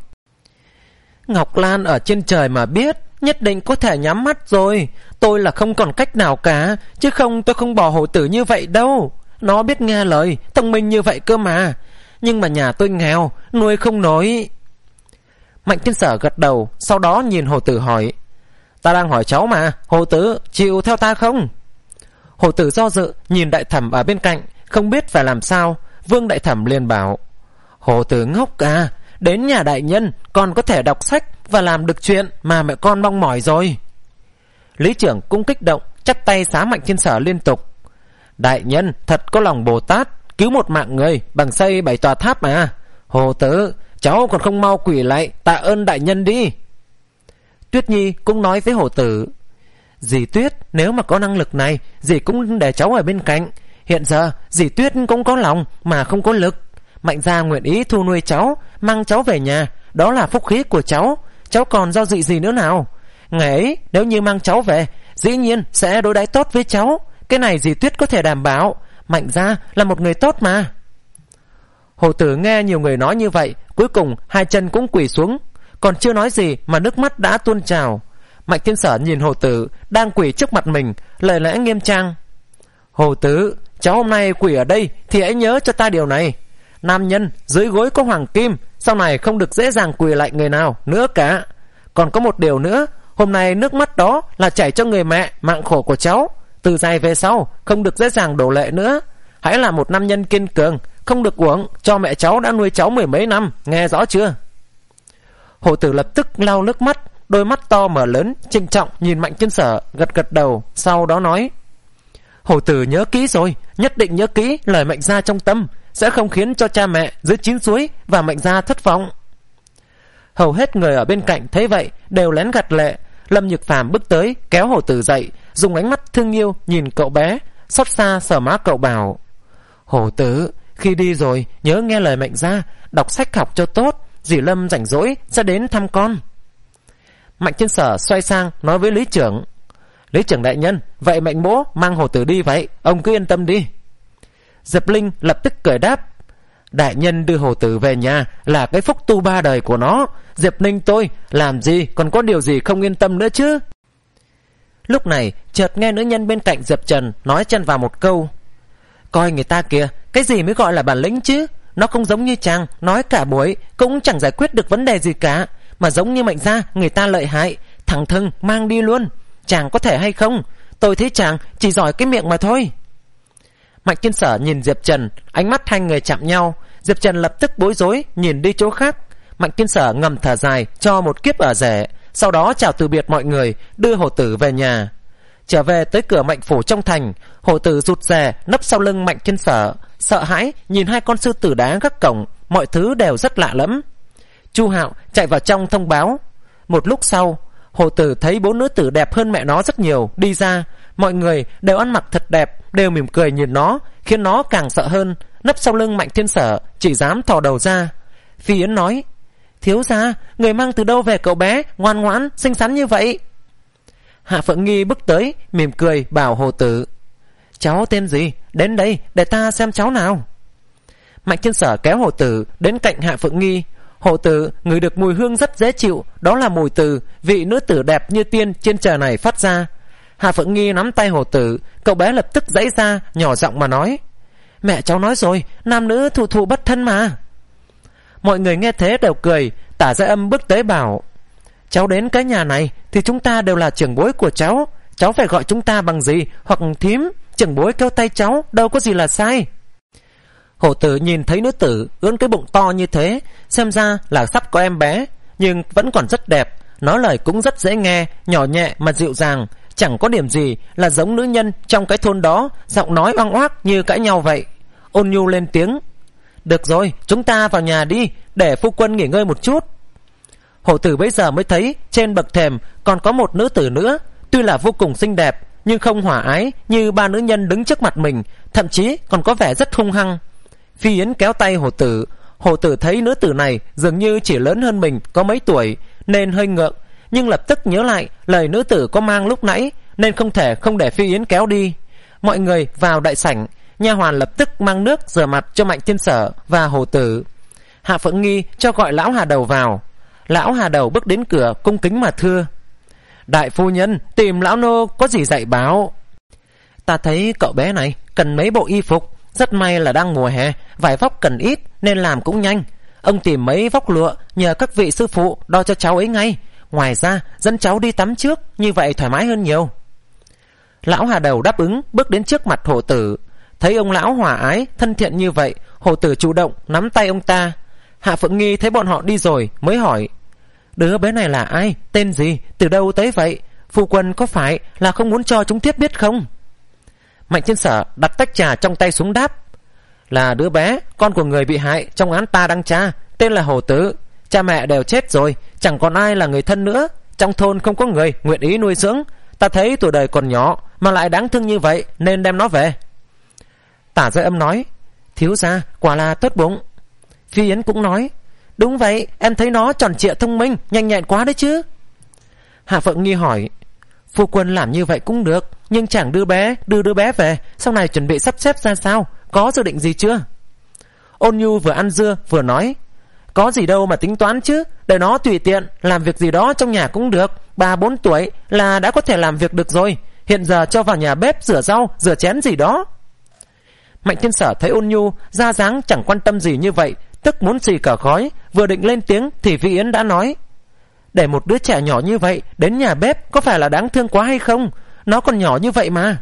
Ngọc Lan ở trên trời mà biết, nhất định có thể nhắm mắt rồi. Tôi là không còn cách nào cả, chứ không tôi không bỏ Hồ Tử như vậy đâu. Nó biết nghe lời, thông minh như vậy cơ mà. Nhưng mà nhà tôi nghèo, nuôi không nổi. Mạnh Thiên Sở gật đầu, sau đó nhìn Hồ Tử hỏi: Ta đang hỏi cháu mà, Hồ Tử chịu theo ta không? Hồ Tử do dự nhìn đại thẩm ở bên cạnh, không biết phải làm sao. Vương đại thẩm liền bảo: Hồ Tử ngốc à, đến nhà đại nhân còn có thể đọc sách và làm được chuyện mà mẹ con mong mỏi rồi. Lý trưởng cũng kích động, chắp tay xá Mạnh Thiên Sở liên tục: Đại nhân thật có lòng Bồ Tát, cứu một mạng người bằng xây bảy tòa tháp mà. Hồ Tử, cháu còn không mau quỳ lại tạ ơn đại nhân đi. Tuyết Nhi cũng nói với Hồ Tử: Dì Tuyết nếu mà có năng lực này, dì cũng để cháu ở bên cạnh. Hiện giờ dì Tuyết cũng có lòng mà không có lực. Mạnh gia nguyện ý thu nuôi cháu, mang cháu về nhà, đó là phúc khí của cháu. Cháu còn do dự gì nữa nào? Ngày ấy nếu như mang cháu về, dĩ nhiên sẽ đối đãi tốt với cháu. Cái này dì Tuyết có thể đảm bảo. Mạnh gia là một người tốt mà. Hồ Tử nghe nhiều người nói như vậy, cuối cùng hai chân cũng quỳ xuống, còn chưa nói gì mà nước mắt đã tuôn trào. Mạnh Thiên Sở nhìn Hồ Tử đang quỳ trước mặt mình, lời lẽ nghiêm trang: Hồ Tử, cháu hôm nay quỳ ở đây thì hãy nhớ cho ta điều này: nam nhân dưới gối có hoàng kim, sau này không được dễ dàng quỳ lại người nào nữa cả. Còn có một điều nữa, hôm nay nước mắt đó là chảy cho người mẹ mạng khổ của cháu, từ nay về sau không được dễ dàng đổ lệ nữa. Hãy là một nam nhân kiên cường, không được uổng cho mẹ cháu đã nuôi cháu mười mấy năm, nghe rõ chưa? Hồ Tử lập tức lau nước mắt, đôi mắt to mở lớn, trịnh trọng nhìn Mạnh Thiên Sở, gật gật đầu, sau đó nói: Hồ Tử nhớ kỹ rồi, nhất định nhớ kỹ lời Mạnh gia trong tâm, sẽ không khiến cho cha mẹ dưới chín suối và Mạnh gia thất vọng. Hầu hết người ở bên cạnh thấy vậy đều lén gạt lệ. Lâm Nhược Phàm bước tới kéo Hồ Tử dậy, dùng ánh mắt thương yêu nhìn cậu bé, xót xa sờ má cậu bảo: Hồ Tử, khi đi rồi nhớ nghe lời Mạnh gia, đọc sách học cho tốt, dì Lâm rảnh rỗi sẽ đến thăm con. Mạnh Thiên Sở xoay sang nói với Lý trưởng: Lý trưởng đại nhân, vậy Mạnh bố mang Hồ Tử đi vậy, ông cứ yên tâm đi. Diệp Linh lập tức cười đáp: Đại nhân đưa Hồ Tử về nhà là cái phúc tu ba đời của nó. Diệp Linh tôi làm gì còn có điều gì không yên tâm nữa chứ. Lúc này chợt nghe nữ nhân bên cạnh Diệp Trần nói chen vào một câu: Coi người ta kìa, cái gì mới gọi là bản lĩnh chứ. Nó không giống như chàng, nói cả buổi cũng chẳng giải quyết được vấn đề gì cả, mà giống như Mạnh gia người ta lợi hại, thẳng thừng mang đi luôn. Chàng có thể hay không? Tôi thấy chàng chỉ giỏi cái miệng mà thôi. Mạnh Thiên Sở nhìn Diệp Trần, ánh mắt hai người chạm nhau. Diệp Trần lập tức bối rối nhìn đi chỗ khác. Mạnh Thiên Sở ngầm thở dài cho một kiếp ở rể, sau đó chào từ biệt mọi người, đưa Hồ Tử về nhà. Trở về tới cửa Mạnh phủ trong thành, Hồ Tử rụt rè nấp sau lưng Mạnh Thiên Sở, sợ hãi nhìn hai con sư tử đá gác cổng, mọi thứ đều rất lạ lẫm. Chu Hạo chạy vào trong thông báo. Một lúc sau, Hồ Tử thấy bốn nữ tử đẹp hơn mẹ nó rất nhiều đi ra. Mọi người đều ăn mặc thật đẹp, đều mỉm cười nhìn nó, khiến nó càng sợ hơn, nấp sau lưng Mạnh Thiên Sở, chỉ dám thò đầu ra. Phi Yến nói: Thiếu gia, người mang từ đâu về cậu bé ngoan ngoãn xinh xắn như vậy? Hạ Phượng Nghi bước tới mỉm cười bảo Hồ Tử: Cháu tên gì? Đến đây để ta xem cháu nào. Mạnh Thiên Sở kéo Hồ Tử đến cạnh Hạ Phượng Nghi. Hồ Tử ngửi được mùi hương rất dễ chịu, đó là mùi từ vị nữ tử đẹp như tiên trên trời này phát ra. Hạ Phượng Nghi nắm tay Hồ Tử, cậu bé lập tức giãy ra, nhỏ giọng mà nói: Mẹ cháu nói rồi, nam nữ thụ thụ bất thân mà. Mọi người nghe thế đều cười. Tả Gia Âm bước tới bảo: Cháu đến cái nhà này thì chúng ta đều là trưởng bối của cháu, cháu phải gọi chúng ta bằng gì hoặc thím. Trưởng bối kêu tay cháu đâu có gì là sai. Hổ Tử nhìn thấy nữ tử ưỡn cái bụng to như thế, xem ra là sắp có em bé, nhưng vẫn còn rất đẹp, nói lời cũng rất dễ nghe, nhỏ nhẹ mà dịu dàng, chẳng có điểm gì là giống nữ nhân trong cái thôn đó, giọng nói oang oác như cãi nhau vậy. Ôn nhu lên tiếng: Được rồi, chúng ta vào nhà đi, để phu quân nghỉ ngơi một chút. Hổ Tử bây giờ mới thấy trên bậc thềm còn có một nữ tử nữa, tuy là vô cùng xinh đẹp nhưng không hòa ái như ba nữ nhân đứng trước mặt mình, thậm chí còn có vẻ rất hung hăng. Phi Yến kéo tay Hổ Tử. Hổ Tử thấy nữ tử này dường như chỉ lớn hơn mình có mấy tuổi nên hơi ngượng, nhưng lập tức nhớ lại lời nữ tử có mang lúc nãy nên không thể không để Phi Yến kéo đi. Mọi người vào đại sảnh, nha hoàn lập tức mang nước rửa mặt cho Mạnh Thiên Sở và Hổ Tử. Hạ Phượng Nghi cho gọi lão Hà Đầu vào. Lão Hà Đầu bước đến cửa cung kính mà thưa: Đại phu nhân tìm lão nô có gì dạy báo? Ta thấy cậu bé này cần mấy bộ y phục, rất may là đang mùa hè, vải vóc cần ít nên làm cũng nhanh. Ông tìm mấy vóc lụa nhờ các vị sư phụ đo cho cháu ấy ngay. Ngoài ra dẫn cháu đi tắm trước, như vậy thoải mái hơn nhiều. Lão Hà Đầu đáp ứng, bước đến trước mặt Hổ Tử. Thấy ông lão hòa ái thân thiện như vậy, Hổ Tử chủ động nắm tay ông ta. Hạ Phượng Nghi thấy bọn họ đi rồi mới hỏi: Đứa bé này là ai, tên gì, từ đâu tới vậy? Phu quân có phải là không muốn cho chúng thiếp biết không? Mạnh Thiên Sở đặt tách trà trong tay xuống đáp: Là đứa bé con của người bị hại trong án ta đang tra, tên là Hồ Tử. Cha mẹ đều chết rồi, chẳng còn ai là người thân nữa. Trong thôn không có người nguyện ý nuôi dưỡng. Ta thấy tuổi đời còn nhỏ mà lại đáng thương như vậy nên đem nó về. Tả Gia Âm nói: Thiếu gia quả là tốt bụng. Phi Yến cũng nói: Đúng vậy, em thấy nó tròn trịa thông minh, nhanh nhẹn quá đấy chứ. Hạ Phượng Nghi hỏi: Phu quân làm như vậy cũng được, nhưng chẳng đưa bé đưa đứa bé về, sau này chuẩn bị sắp xếp ra sao, có dự định gì chưa? Ôn Nhu vừa ăn dưa vừa nói: Có gì đâu mà tính toán chứ, để nó tùy tiện làm việc gì đó trong nhà cũng được. Ba bốn tuổi là đã có thể làm việc được rồi, hiện giờ cho vào nhà bếp rửa rau rửa chén gì đó. Mạnh Thiên Sở thấy Ôn Nhu ra dáng chẳng quan tâm gì như vậy, tức muốn xì cả khói, vừa định lên tiếng thì Phi Yến đã nói: Để một đứa trẻ nhỏ như vậy đến nhà bếp có phải là đáng thương quá hay không? Nó còn nhỏ như vậy mà.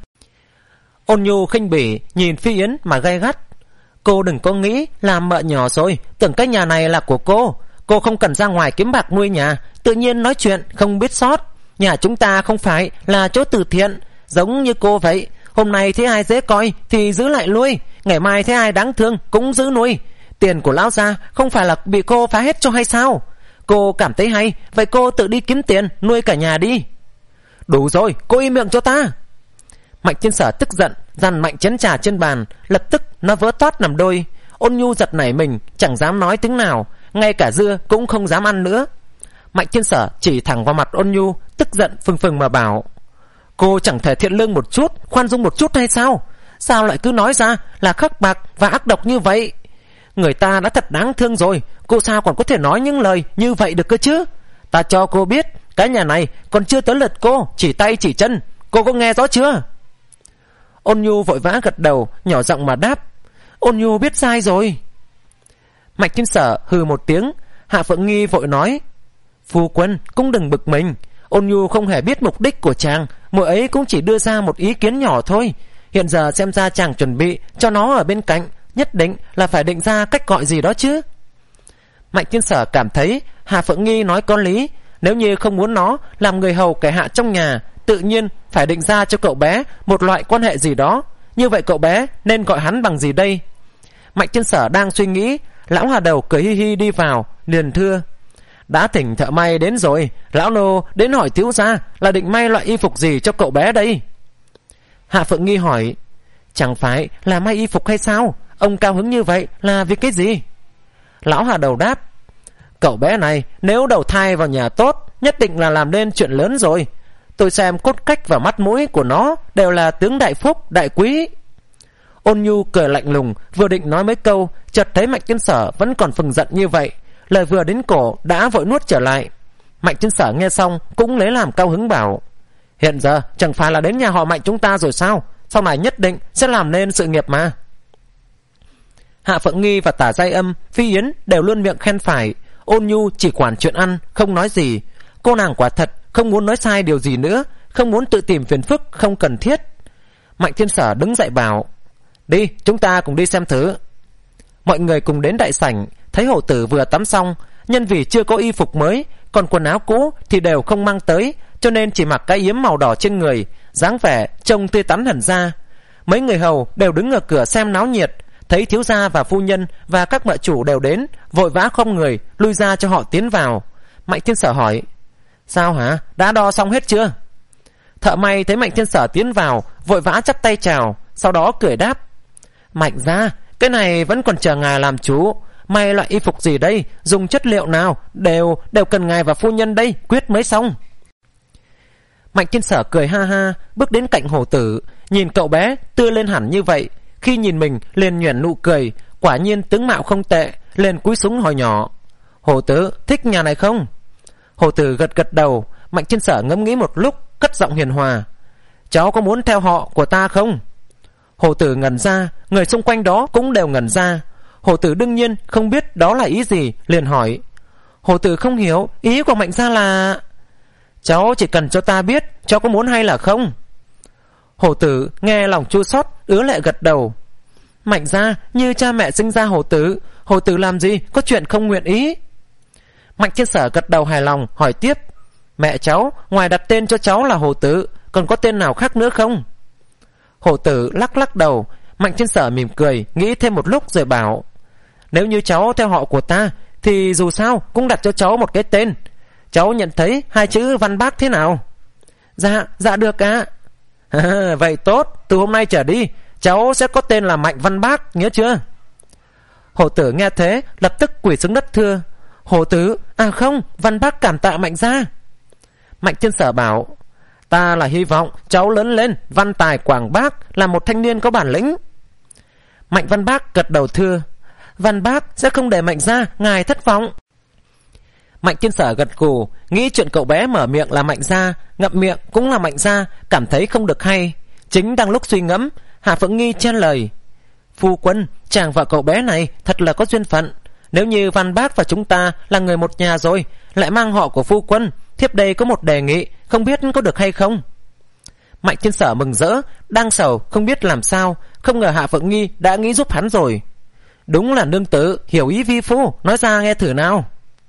Ôn Nhu khinh bỉ nhìn Phi Yến mà gay gắt: Cô đừng có nghĩ làm mợ nhỏ rồi tưởng cái nhà này là của cô. Cô không cần ra ngoài kiếm bạc nuôi nhà, tự nhiên nói chuyện không biết sót. Nhà chúng ta không phải là chỗ từ thiện, giống như cô vậy. Hôm nay thấy ai dễ coi thì giữ lại nuôi, ngày mai thấy ai đáng thương cũng giữ nuôi. Tiền của lão gia không phải là bị cô phá hết cho hay sao? Cô cảm thấy hay, vậy cô tự đi kiếm tiền nuôi cả nhà đi. Đủ rồi, cô im miệng cho ta. Mạnh Thiên Sở tức giận dằn mạnh chén trà trên bàn, lập tức nó vỡ toát làm đôi. Ôn Nhu giật nảy mình, chẳng dám nói tiếng nào, ngay cả dưa cũng không dám ăn nữa. Mạnh Thiên Sở chỉ thẳng vào mặt Ôn Nhu, tức giận phừng phừng mà bảo: Cô chẳng thể thiện lương một chút, khoan dung một chút hay sao? Sao lại cứ nói ra là khắc bạc và ác độc như vậy? Người ta đã thật đáng thương rồi, cô sao còn có thể nói những lời như vậy được cơ chứ? Ta cho cô biết, cái nhà này còn chưa tới lượt cô chỉ tay chỉ chân, cô có nghe rõ chưa? Ôn Nhu vội vã gật đầu, nhỏ giọng mà đáp: Ôn Nhu biết sai rồi. Mạnh Thiên Sở hừ một tiếng. Hạ Phượng Nghi vội nói: Phu quân cũng đừng bực mình, Ôn Nhu không hề biết mục đích của chàng, muội ấy cũng chỉ đưa ra một ý kiến nhỏ thôi. Hiện giờ xem ra chàng chuẩn bị cho nó ở bên cạnh, nhất định là phải định ra cách gọi gì đó chứ. Mạnh Thiên Sở cảm thấy Hạ Phượng Nghi nói có lý, nếu như không muốn nó làm người hầu kẻ hạ trong nhà, tự nhiên phải định ra cho cậu bé một loại quan hệ gì đó. Như vậy cậu bé nên gọi hắn bằng gì đây? Mạnh Thiên Sở đang suy nghĩ, lão Hà Đầu cười hi hi đi vào, liền thưa: Đã thỉnh thợ may đến rồi, lão nô đến hỏi thiếu gia là định may loại y phục gì cho cậu bé đây. Hạ Phượng Nghi hỏi: Chẳng phải là may y phục hay sao? Ông cao hứng như vậy là vì cái gì? Lão Hà Đầu đáp: Cậu bé này nếu đầu thai vào nhà tốt, nhất định là làm nên chuyện lớn rồi. Tôi xem cốt cách và mắt mũi của nó đều là tướng đại phúc, đại quý. Ôn Nhu cười lạnh lùng, vừa định nói mấy câu, chợt thấy Mạnh Thiên Sở vẫn còn phừng giận như vậy, lời vừa đến cổ đã vội nuốt trở lại. Mạnh Thiên Sở nghe xong cũng lấy làm cao hứng bảo: hiện giờ chẳng phải là đến nhà họ Mạnh chúng ta rồi sao? Sau này nhất định sẽ làm nên sự nghiệp mà. Hạ Phượng Nghi và Tả Giai Âm, Phi Yến đều luôn miệng khen phải. Ôn Nhu chỉ quản chuyện ăn, không nói gì. Cô nàng quả thật không muốn nói sai điều gì nữa, không muốn tự tìm phiền phức không cần thiết. Mạnh Thiên Sở đứng dậy bảo: đi, chúng ta cùng đi xem thử. Mọi người cùng đến đại sảnh, thấy Hổ Tử vừa tắm xong, nhân vì chưa có y phục mới, còn quần áo cũ thì đều không mang tới, cho nên chỉ mặc cái yếm màu đỏ trên người, dáng vẻ trông tươi tắn hẳn ra. Mấy người hầu đều đứng ở cửa xem náo nhiệt, thấy thiếu gia và phu nhân và các mợ chủ đều đến, vội vã không người lui ra cho họ tiến vào. Mạnh Thiên Sở hỏi: sao hả, đã đo xong hết chưa? Thợ may thấy Mạnh Thiên Sở tiến vào, vội vã chắp tay chào, sau đó cười đáp: Mạnh gia, cái này vẫn còn chờ ngài làm chủ. May loại y phục gì đây, dùng chất liệu nào, đều đều cần ngài và phu nhân đây quyết mới xong. Mạnh Thiên Sở cười ha ha, bước đến cạnh Hổ Tử, nhìn cậu bé tươi lên hẳn như vậy, khi nhìn mình liền nhoẻn nụ cười, quả nhiên tướng mạo không tệ, liền cúi xuống hỏi nhỏ: Hổ Tử, thích nhà này không? Hổ Tử gật gật đầu. Mạnh Thiên Sở ngẫm nghĩ một lúc, cất giọng hiền hòa: cháu có muốn theo họ của ta không? Hổ Tử ngẩn ra, người xung quanh đó cũng đều ngẩn ra. Hổ Tử đương nhiên không biết đó là ý gì, liền hỏi: Hổ Tử không hiểu, ý của Mạnh gia là... cháu chỉ cần cho ta biết cháu có muốn hay là không. Hổ Tử nghe lòng chua xót, ứa lệ gật đầu. Mạnh gia như cha mẹ sinh ra Hổ Tử, Hổ Tử làm gì có chuyện không nguyện ý. Mạnh Thiên Sở gật đầu hài lòng, hỏi tiếp: mẹ cháu ngoài đặt tên cho cháu là Hổ Tử, còn có tên nào khác nữa không? Hổ Tử lắc lắc đầu. Mạnh Thiên Sở mỉm cười, nghĩ thêm một lúc rồi bảo: nếu như cháu theo họ của ta thì dù sao cũng đặt cho cháu một cái tên. Cháu nhận thấy hai chữ Văn Bác thế nào? Dạ, dạ được ạ. À, vậy tốt, từ hôm nay trở đi cháu sẽ có tên là Mạnh Văn Bác, nhớ chưa? Hổ Tử nghe thế lập tức quỳ xuống đất thưa: Hổ Tử, à không, Văn Bác cảm tạ Mạnh gia. Mạnh Thiên Sở bảo: ta là hy vọng cháu lớn lên văn tài quảng bác, là một thanh niên có bản lĩnh. Mạnh Văn Bác gật đầu thưa: Văn Bác sẽ không để Mạnh gia ngài thất vọng. Mạnh Thiên Sở gật gù, nghĩ chuyện cậu bé mở miệng là Mạnh gia, ngậm miệng cũng là Mạnh gia, cảm thấy không được hay. Chính đang lúc suy ngẫm, Hạ Phượng Nghi chen lời: phu quân, chàng và cậu bé này thật là có duyên phận. Nếu như Văn Bác và chúng ta là người một nhà rồi, lại mang họ của phu quân, thiếp đây có một đề nghị, không biết có được hay không? Mạnh Thiên Sở mừng rỡ, đang sầu không biết làm sao, không ngờ Hạ Phượng Nghi đã nghĩ giúp hắn rồi. Đúng là nương tử hiểu ý vi phu, nói ra nghe thử nào.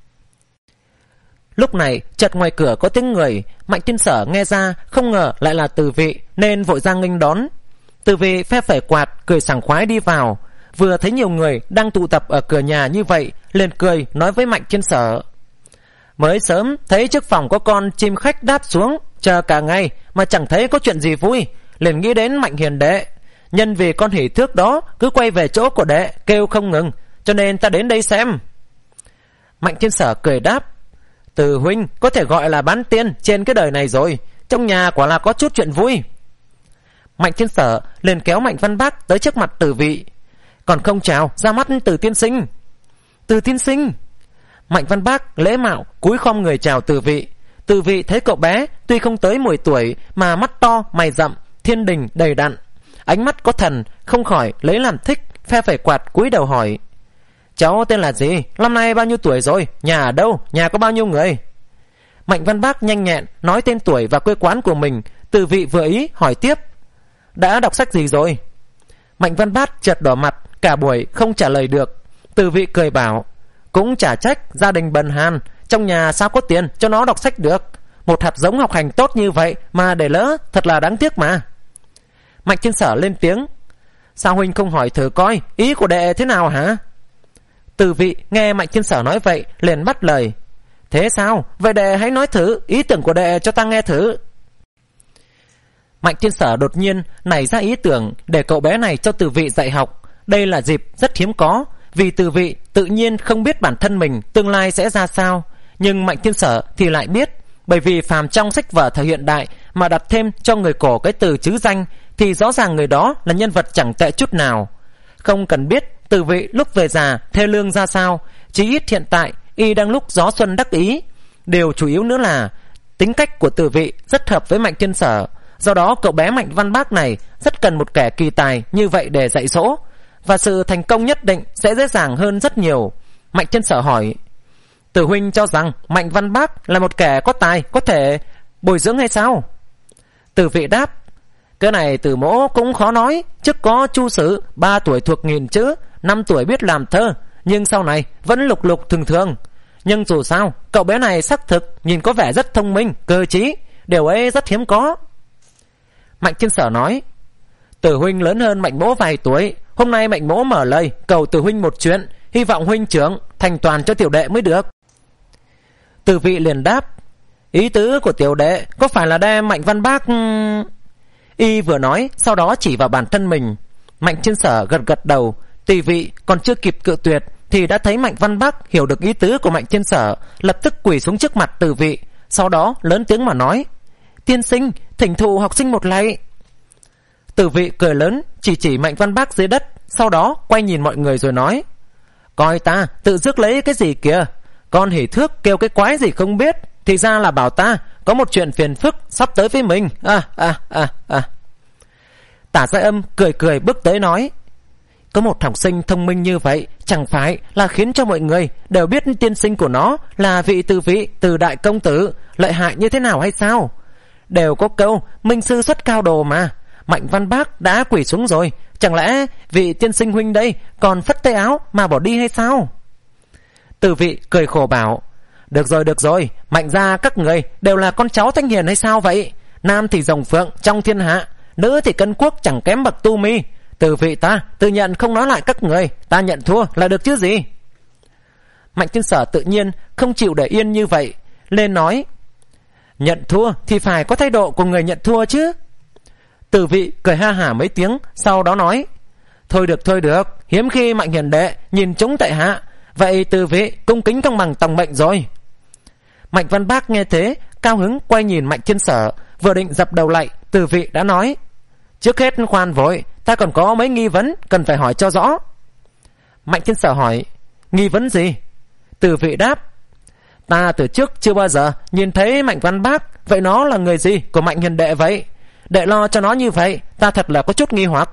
Lúc này chợt ngoài cửa có tiếng người. Mạnh Thiên Sở nghe ra không ngờ lại là Từ Vị, nên vội ra nghênh đón. Từ Vị phe phẩy quạt, cười sảng khoái đi vào. Vừa thấy nhiều người đang tụ tập ở cửa nhà như vậy, liền cười nói với Mạnh Thiên Sở: mới sớm thấy trước phòng có con chim khách đáp xuống, chờ cả ngày mà chẳng thấy có chuyện gì vui, liền nghĩ đến Mạnh hiền đệ. Nhân vì con hỉ thước đó cứ quay về chỗ của đệ kêu không ngừng, cho nên ta đến đây xem. Mạnh Thiên Sở cười đáp: Từ huynh có thể gọi là bán tiên trên cái đời này rồi, trong nhà quả là có chút chuyện vui. Mạnh Thiên Sở liền kéo Mạnh Văn Bác tới trước mặt Từ Vị: còn không chào ra mắt Từ tiên sinh. Từ tiên sinh. Mạnh Văn Bác lễ mạo cúi khom người chào Từ Vị. Từ Vị thấy cậu bé tuy không tới mười tuổi mà mắt to mày rậm, thiên đình đầy đặn, ánh mắt có thần, không khỏi lấy làm thích, phe phẩy quạt cúi đầu hỏi: cháu tên là gì, năm nay bao nhiêu tuổi rồi, nhà ở đâu, nhà có bao nhiêu người? Mạnh Văn Bác nhanh nhẹn nói tên tuổi và quê quán của mình. Từ Vị vừa ý hỏi tiếp: đã đọc sách gì rồi? Mạnh Văn Bác chợt đỏ mặt, cả buổi không trả lời được. Từ Vị cười bảo: cũng chả trách, gia đình bần hàn, trong nhà sao có tiền cho nó đọc sách được. Một hạt giống học hành tốt như vậy mà để lỡ, thật là đáng tiếc mà. Mạnh Thiên Sở lên tiếng: sao huynh không hỏi thử coi ý của đệ thế nào hả? Từ Vị nghe Mạnh Thiên Sở nói vậy liền bắt lời: thế sao, vậy đệ hãy nói thử ý tưởng của đệ cho ta nghe thử. Mạnh Thiên Sở đột nhiên nảy ra ý tưởng để cậu bé này cho Từ Vị dạy học. Đây là dịp rất hiếm có, vì Từ Vị tự nhiên không biết bản thân mình tương lai sẽ ra sao, nhưng Mạnh Thiên Sở thì lại biết, bởi vì phàm trong sách vở thời hiện đại mà đặt thêm cho người cổ cái từ chứ danh thì rõ ràng người đó là nhân vật chẳng tệ chút nào. Không cần biết Từ Vị lúc về già thê lương ra sao, chỉ ít hiện tại y đang lúc gió xuân đắc ý. Điều chủ yếu nữa là tính cách của Từ Vị rất hợp với Mạnh Thiên Sở, do đó cậu bé Mạnh Văn Bác này rất cần một kẻ kỳ tài như vậy để dạy dỗ, và sự thành công nhất định sẽ dễ dàng hơn rất nhiều. Mạnh Thiên Sở hỏi: Từ huynh cho rằng Mạnh Văn Bác là một kẻ có tài, có thể bồi dưỡng hay sao? Từ Vị đáp: Cái này Từ mỗ cũng khó nói. Trước có Chu Sử, ba tuổi thuộc nghìn chữ, năm tuổi biết làm thơ, nhưng sau này vẫn lục lục thường thường. Nhưng dù sao cậu bé này xác thực nhìn có vẻ rất thông minh, cơ trí, điều ấy rất hiếm có. Mạnh Thiên Sở nói: Từ huynh lớn hơn Mạnh mỗ vài tuổi, hôm nay Mạnh mỗ mở lời cầu Từ huynh một chuyện, hy vọng huynh trưởng thành toàn cho tiểu đệ mới được. Từ Vị liền đáp: Ý tứ của tiểu đệ có phải là đem Mạnh Văn Bác... Y vừa nói, sau đó chỉ vào bản thân mình. Mạnh Thiên Sở gật gật đầu. Từ Vị còn chưa kịp cự tuyệt thì đã thấy Mạnh Văn Bác hiểu được ý tứ của Mạnh Thiên Sở, lập tức quỳ xuống trước mặt Từ Vị, sau đó lớn tiếng mà nói: Tiên sinh, thỉnh thụ học sinh một lạy. Từ Vị cười lớn, chỉ chỉ Mạnh Văn Bác dưới đất, sau đó quay nhìn mọi người rồi nói: Coi ta tự rước lấy cái gì kìa, con hỉ thước kêu cái quái gì không biết, thì ra là bảo ta có một chuyện phiền phức sắp tới với mình. À à à à. Tả Giai Âm cười cười bước tới nói: Có một học sinh thông minh như vậy, chẳng phải là khiến cho mọi người đều biết tiên sinh của nó là vị Từ Vị, Từ đại công tử lợi hại như thế nào hay sao? Đều có câu minh sư xuất cao đồ mà. Mạnh Văn Bác đã quỳ xuống rồi, chẳng lẽ vị tiên sinh huynh đây còn phất tay áo mà bỏ đi hay sao? Từ Vị cười khổ bảo: Được rồi, được rồi, Mạnh gia các người đều là con cháu thanh hiền hay sao vậy? Nam thì rồng phượng trong thiên hạ, nữ thì cân quốc chẳng kém bậc tu mi. Từ Vị ta tự nhận không nói lại các người, ta nhận thua là được chứ gì? Mạnh Thiên Sở tự nhiên không chịu để yên như vậy, lên nói: Nhận thua thì phải có thái độ của người nhận thua chứ. Từ Vị cười ha hả mấy tiếng, sau đó nói: Thôi được, thôi được, hiếm khi Mạnh hiền đệ nhìn chúng tại hạ, vậy Từ Vị cung kính công bằng tòng mệnh rồi. Mạnh Văn Bác nghe thế cao hứng quay nhìn Mạnh Thiên Sở, vừa định dập đầu lại, Từ Vị đã nói: Trước hết khoan vội, ta còn có mấy nghi vấn cần phải hỏi cho rõ. Mạnh Thiên Sở hỏi: Nghi vấn gì? Từ Vị đáp: Ta từ trước chưa bao giờ nhìn thấy Mạnh Văn Bác, vậy nó là người gì của Mạnh hiền đệ vậy? Đệ lo cho nó như vậy, ta thật là có chút nghi hoặc.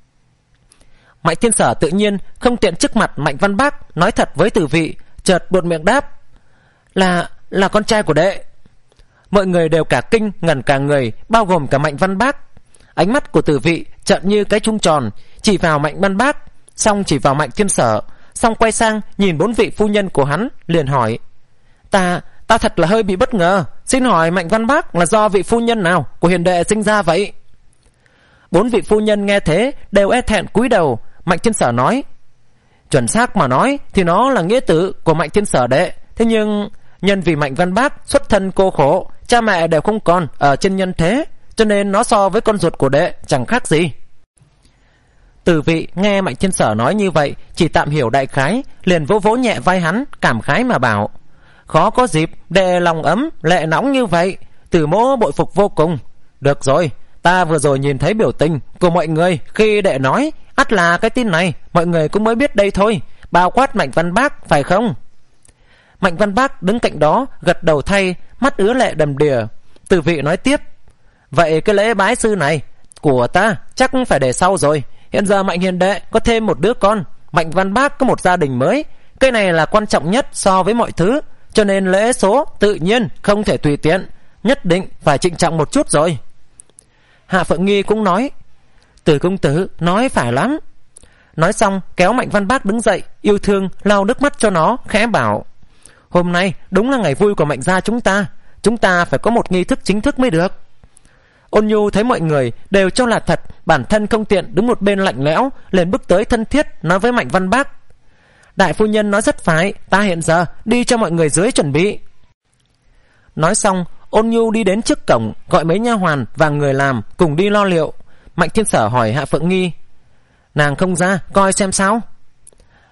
Mạnh Thiên Sở tự nhiên không tiện trước mặt Mạnh Văn Bác nói thật với Từ Vị, chợt buột miệng đáp: Là là con trai của đệ. Mọi người đều cả kinh ngẩn cả người, bao gồm cả Mạnh Văn Bác. Ánh mắt của Từ Vị trợn như cái chuông tròn, chỉ vào Mạnh Văn Bác, xong chỉ vào Mạnh Thiên Sở, xong quay sang nhìn bốn vị phu nhân của hắn, liền hỏi: Ta, ta thật là hơi bị bất ngờ, xin hỏi Mạnh Văn Bác là do vị phu nhân nào của hiền đệ sinh ra vậy? Bốn vị phu nhân nghe thế đều e thẹn cúi đầu. Mạnh Thiên Sở nói: Chuẩn xác mà nói thì nó là nghĩa tử của Mạnh Thiên Sở đệ, thế nhưng nhân vì Mạnh Văn Bác xuất thân cô khổ, cha mẹ đều không còn ở trên nhân thế, cho nên nó so với con ruột của đệ chẳng khác gì. Từ Vị nghe Mạnh Thiên Sở nói như vậy, chỉ tạm hiểu đại khái, liền vỗ vỗ nhẹ vai hắn, cảm khái mà bảo: Khó có dịp đệ lòng ấm lệ nóng như vậy, Từ mỗ bội phục vô cùng. Được rồi, ta vừa rồi nhìn thấy biểu tình của mọi người khi đệ nói, ắt là cái tin này mọi người cũng mới biết đây thôi, bao quát Mạnh Văn Bác phải không? Mạnh Văn Bác đứng cạnh đó gật đầu thay, mắt ứa lệ đầm đìa. Từ Vị nói tiếp: Vậy cái lễ bái sư này của ta chắc phải để sau rồi. Hiện giờ Mạnh hiền đệ có thêm một đứa con, Mạnh Văn Bác có một gia đình mới, cái này là quan trọng nhất so với mọi thứ, cho nên lễ số tự nhiên không thể tùy tiện, nhất định phải trịnh trọng một chút rồi. Hạ Phượng Nghi cũng nói: Từ công tử nói phải lắm. Nói xong kéo Mạnh Văn Bác đứng dậy, yêu thương lau nước mắt cho nó, khẽ bảo: Hôm nay đúng là ngày vui của Mạnh gia chúng ta, chúng ta phải có một nghi thức chính thức mới được. Ôn Nhu thấy mọi người đều cho là thật, bản thân không tiện đứng một bên lạnh lẽo, liền bước tới thân thiết nói với Mạnh Văn Bác: Đại phu nhân nói rất phải, ta hiện giờ đi cho mọi người dưới chuẩn bị. Nói xong, Ôn Nhu đi đến trước cổng, gọi mấy nha hoàn và người làm cùng đi lo liệu. Mạnh Thiên Sở hỏi Hạ Phượng Nghi: Nàng không ra coi xem sao?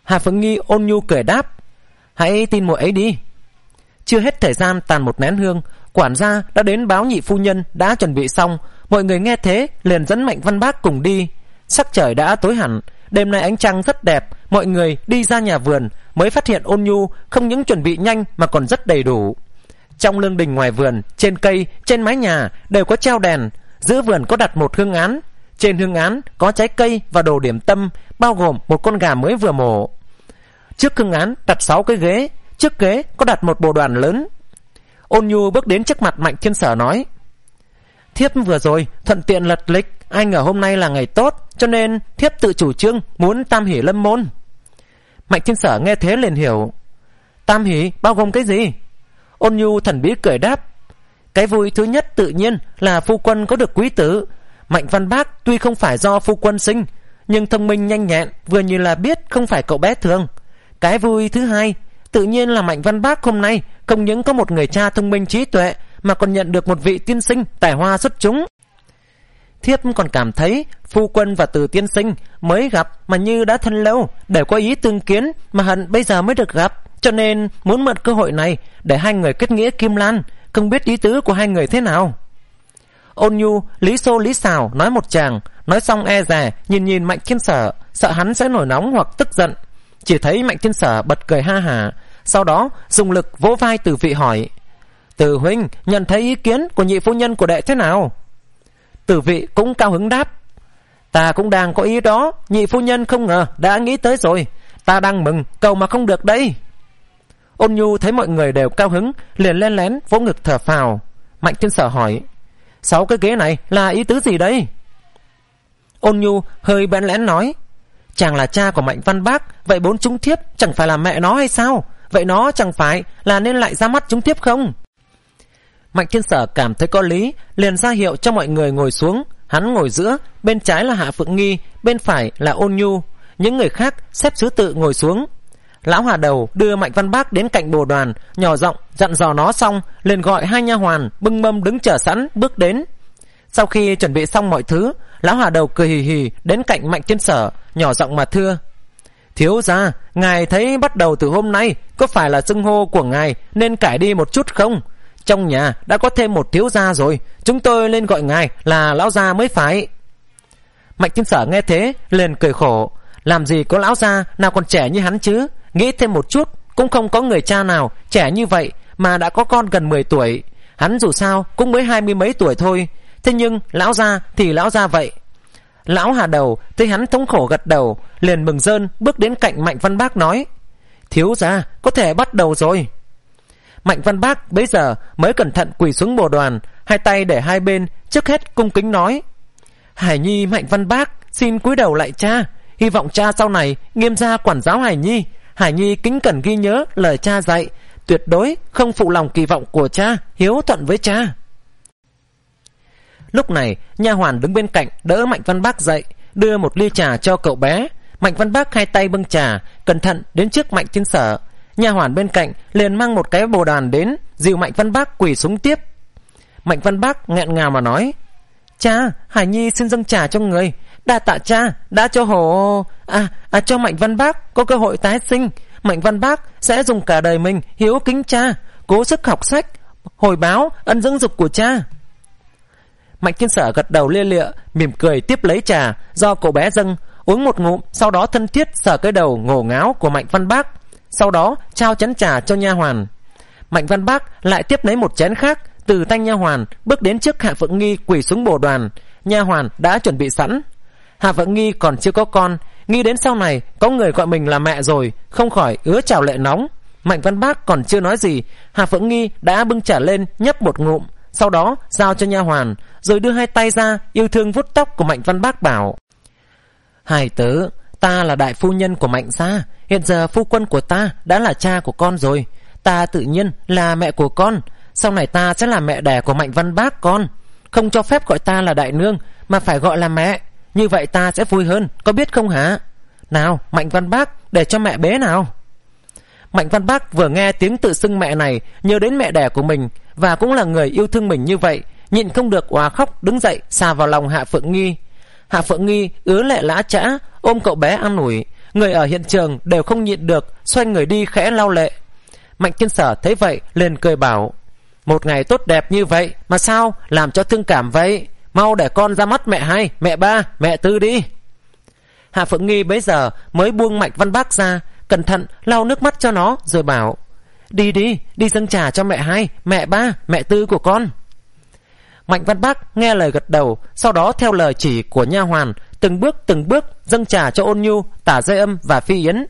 Hạ Phượng Nghi ôn nhu cười đáp: Hãy tin muội ấy đi. Chưa hết thời gian tàn một nén hương, quản gia đã đến báo nhị phu nhân đã chuẩn bị xong. Mọi người nghe thế liền dẫn Mạnh Văn Bác cùng đi. Sắc trời đã tối hẳn, đêm nay ánh trăng rất đẹp. Mọi người đi ra nhà vườn mới phát hiện Ôn Nhu không những chuẩn bị nhanh mà còn rất đầy đủ. Trong lương đình ngoài vườn, trên cây, trên mái nhà đều có treo đèn. Giữa vườn có đặt một hương án. Trên hương án có trái cây và đồ điểm tâm, bao gồm một con gà mới vừa mổ. Trước hương án đặt sáu cái ghế, trước ghế có đặt một bồ đoàn lớn. Ôn Nhu bước đến trước mặt Mạnh Thiên Sở nói: Thiếp vừa rồi thuận tiện lật lịch, ai ngờ hôm nay là ngày tốt, cho nên thiếp tự chủ trương muốn tam hỷ lâm môn. Mạnh Thiên Sở nghe thế liền hiểu. Tam hỷ bao gồm cái gì? Ôn Nhu thần bí cười đáp: Cái vui thứ nhất tự nhiên là phu quân có được quý tử. Mạnh Văn Bác tuy không phải do phu quân sinh, nhưng thông minh nhanh nhẹn, vừa như là biết không phải cậu bé thường. Cái vui thứ hai tự nhiên là Mạnh Văn Bác hôm nay không những có một người cha thông minh trí tuệ, mà còn nhận được một vị tiên sinh tài hoa xuất chúng. Thiếp còn cảm thấy phu quân và Từ tiên sinh mới gặp mà như đã thân lâu, đều có ý tương kiến, mà hận bây giờ mới được gặp, cho nên muốn mượn cơ hội này để hai người kết nghĩa kim lan. Không biết ý tứ của hai người thế nào? Ôn Nhu lý xô lý xào nói một tràng, nói xong e dè nhìn nhìn Mạnh Thiên Sở, sợ hắn sẽ nổi nóng hoặc tức giận. Chỉ thấy Mạnh Thiên Sở bật cười ha hả, sau đó dùng lực vỗ vai Từ Vị hỏi: Từ huynh nhận thấy ý kiến của nhị phu nhân của đệ thế nào? Từ Vị cũng cao hứng đáp: Ta cũng đang có ý đó, nhị phu nhân không ngờ đã nghĩ tới rồi, ta đang mừng cầu mà không được đây. Ôn Nhu thấy mọi người đều cao hứng, liền len lén vỗ ngực thở phào. Mạnh Thiên Sở hỏi: Sáu cái ghế này là ý tứ gì đây? Ôn Nhu hơi bẽn lẽn nói: Chàng là cha của Mạnh Văn Bác, vậy bốn chúng thiếp chẳng phải là mẹ nó hay sao? Vậy nó chẳng phải là nên lại ra mắt chúng thiếp không? Mạnh Thiên Sở cảm thấy có lý, liền ra hiệu cho mọi người ngồi xuống. Hắn ngồi giữa, bên trái là Hạ Phượng Nghi, bên phải là Ôn Nhu. Những người khác xếp thứ tự ngồi xuống. Lão Hà Đầu đưa Mạnh Văn Bác đến cạnh bồ đoàn, nhỏ giọng dặn dò nó xong, liền gọi hai nha hoàn bưng mâm đứng chờ sẵn bước đến. Sau khi chuẩn bị xong mọi thứ, Lão Hà Đầu cười hì hì đến cạnh Mạnh Thiên Sở, nhỏ giọng mà thưa: Thiếu gia, ngài thấy bắt đầu từ hôm nay có phải là xưng hô của ngài nên cải đi một chút không? Trong nhà đã có thêm một thiếu gia rồi, chúng tôi nên gọi ngài là lão gia mới phải. Mạnh Thiên Sở nghe thế liền cười khổ: Làm gì có lão gia nào còn trẻ như hắn chứ? Nghĩ thêm một chút, cũng không có người cha nào trẻ như vậy mà đã có con gần mười tuổi. Hắn dù sao cũng mới hai mươi mấy tuổi thôi. Thế nhưng lão gia thì lão gia vậy. Lão Hà Đầu thấy hắn thống khổ gật đầu, liền mừng rơn bước đến cạnh Mạnh Văn Bác nói: Thiếu gia, có thể bắt đầu rồi. Mạnh Văn Bác bấy giờ mới cẩn thận quỳ xuống bồ đoàn, hai tay để hai bên, trước hết cung kính nói: Hải Nhi Mạnh Văn Bác xin cúi đầu lại cha, hy vọng cha sau này nghiêm gia quản giáo Hải Nhi. Hải Nhi kính cẩn ghi nhớ lời cha dạy, tuyệt đối không phụ lòng kỳ vọng của cha, hiếu thuận với cha. Lúc này nha hoàn đứng bên cạnh đỡ Mạnh Văn Bác dậy, đưa một ly trà cho cậu bé. Mạnh Văn Bác hai tay bưng trà, cẩn thận đến trước Mạnh Thiên Sở. Nha hoàn bên cạnh liền mang một cái bồ đàn đến, dìu Mạnh Văn Bác quỳ xuống tiếp. Mạnh Văn Bác nghẹn ngào mà nói: Cha, Hải Nhi xin dâng trà cho người. Đa tạ cha đã cho hồ à, à cho Mạnh Văn Bác có cơ hội tái sinh. Mạnh Văn Bác sẽ dùng cả đời mình hiếu kính cha, cố sức học sách, hồi báo ân dưỡng dục của cha. Mạnh Thiên Sở gật đầu lia lịa, mỉm cười tiếp lấy trà do cậu bé dâng, uống một ngụm, sau đó thân thiết sờ cái đầu ngổ ngáo của Mạnh Văn Bác, sau đó trao chén trà cho nha hoàn. Mạnh Văn Bác lại tiếp lấy một chén khác từ tay nha hoàn, bước đến trước Hạ Phượng Nghi quỳ xuống bồ đoàn. Nha hoàn đã chuẩn bị sẵn. Hạ Phượng Nghi còn chưa có con, nghĩ đến sau này có người gọi mình là mẹ rồi, không khỏi ứa trào lệ nóng. Mạnh Văn Bác còn chưa nói gì, Hạ Phượng Nghi đã bưng trà lên nhấp một ngụm, sau đó giao cho nha hoàn, rồi đưa hai tay ra yêu thương vuốt tóc của Mạnh Văn Bác bảo: Hài tử, ta là đại phu nhân của Mạnh gia, hiện giờ phu quân của ta đã là cha của con rồi, ta tự nhiên là mẹ của con, sau này ta sẽ là mẹ đẻ của Mạnh Văn Bác con, không cho phép gọi ta là đại nương mà phải gọi là mẹ, như vậy ta sẽ vui hơn, có biết không hả? Nào Mạnh Văn Bác, để cho mẹ bế nào. Mạnh Văn Bác vừa nghe tiếng tự xưng mẹ này, nhớ đến mẹ đẻ của mình và cũng là người yêu thương mình như vậy, nhịn không được òa khóc, đứng dậy xà vào lòng Hạ Phượng Nghi. Hạ Phượng Nghi ứa lệ lã chã ôm cậu bé an ủi, Người ở hiện trường đều không nhịn được, xoay người đi khẽ lau lệ. Mạnh Thiên Sở thấy vậy liền cười bảo: một ngày tốt đẹp như vậy mà sao làm cho thương cảm vậy? Mau để con ra mắt mẹ hai, mẹ ba, mẹ tư đi. Hạ Phượng Nghi bấy giờ mới buông Mạnh Văn Bác ra, cẩn thận lau nước mắt cho nó rồi bảo: đi đi, đi dâng trà cho mẹ hai, mẹ ba, mẹ tư của con. Mạnh Văn Bác nghe lời gật đầu, sau đó theo lời chỉ của nha hoàn từng bước từng bước dâng trà cho Ôn Nhu, Tả Dây Âm và Phi Yến.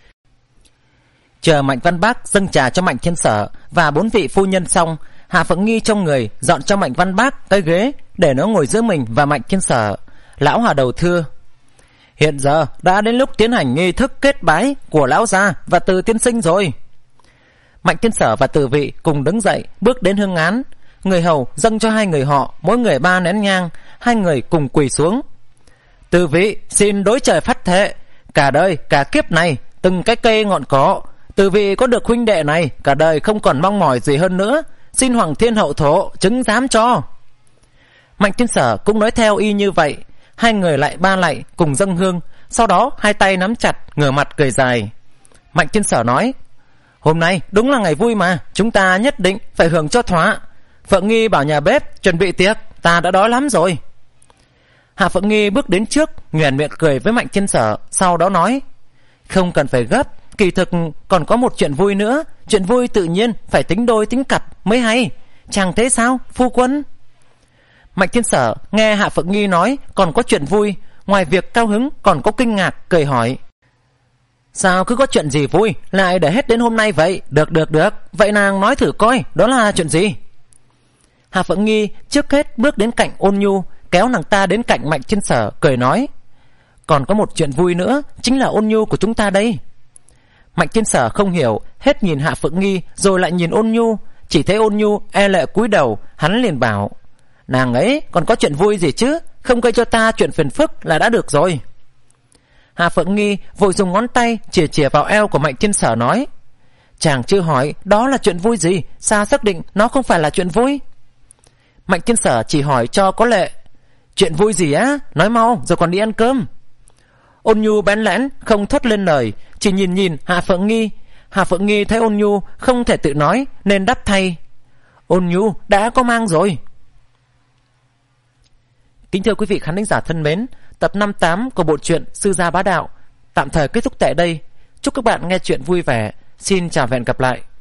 Chờ Mạnh Văn Bác dâng trà cho Mạnh Thiên Sở và bốn vị phu nhân xong, Hạ Phượng Nghi trong người dọn cho Mạnh Văn Bác cái ghế để nó ngồi giữa mình và Mạnh Thiên Sở. Lão Hà Đầu thưa: hiện giờ đã đến lúc tiến hành nghi thức kết bái của lão gia và Từ tiên sinh rồi. Mạnh Thiên Sở và Từ Vị cùng đứng dậy bước đến hương án. Người hầu dâng cho hai người họ mỗi người ba nén nhang. Hai người cùng quỳ xuống. Từ Vị xin đối trời phát thệ, cả đời cả kiếp này từng cái cây ngọn cỏ, Từ Vị có được huynh đệ này cả đời không còn mong mỏi gì hơn nữa. Xin Hoàng Thiên Hậu Thổ chứng giám cho. Mạnh Thiên Sở cũng nói theo y như vậy. Hai người lại ba lạy cùng dâng hương, sau đó hai tay nắm chặt, ngửa mặt cười dài. Mạnh Thiên Sở nói: hôm nay đúng là ngày vui mà, chúng ta nhất định phải hưởng cho thỏa. Phượng Nghi bảo nhà bếp chuẩn bị tiệc, ta đã đói lắm rồi. Hạ Phượng Nghi bước đến trước, nhoẻn miệng cười với Mạnh Thiên Sở, sau đó nói: không cần phải gấp, kỳ thực còn có một chuyện vui nữa. Chuyện vui tự nhiên phải tính đôi tính cặp mới hay, chẳng thế sao phu quân? Mạnh Thiên Sở nghe Hạ Phượng Nghi nói còn có chuyện vui, ngoài việc cao hứng còn có kinh ngạc, cười hỏi: sao cứ có chuyện gì vui lại để hết đến hôm nay vậy? Được được được, vậy nàng nói thử coi, đó là chuyện gì? Hạ Phượng Nghi trước hết bước đến cạnh Ôn Nhu, kéo nàng ta đến cạnh Mạnh Thiên Sở, cười nói: còn có một chuyện vui nữa, chính là Ôn Nhu của chúng ta đây. Mạnh Thiên Sở không hiểu, hết nhìn Hạ Phượng Nghi rồi lại nhìn Ôn Nhu. Chỉ thấy Ôn Nhu e lệ cúi đầu, hắn liền bảo: nàng ấy còn có chuyện vui gì chứ, không gây cho ta chuyện phiền phức là đã được rồi. Hạ Phượng Nghi vội dùng ngón tay chìa chìa vào eo của Mạnh Thiên Sở nói: chàng chưa hỏi đó là chuyện vui gì, sao xác định nó không phải là chuyện vui? Mạnh Thiên Sở chỉ hỏi cho có lệ: chuyện vui gì á, nói mau rồi còn đi ăn cơm. Ôn Nhu bén lẽn không thốt lên lời, chỉ nhìn nhìn Hạ Phượng Nghi. Hạ Phượng Nghi thấy Ôn Nhu không thể tự nói nên đáp thay: Ôn Nhu đã có mang rồi. Kính thưa quý vị khán thính giả thân mến, tập năm mươi tám của bộ truyện Sư Gia Bá Đạo tạm thời kết thúc tại đây. Chúc các bạn nghe chuyện vui vẻ. Xin chào và hẹn gặp lại.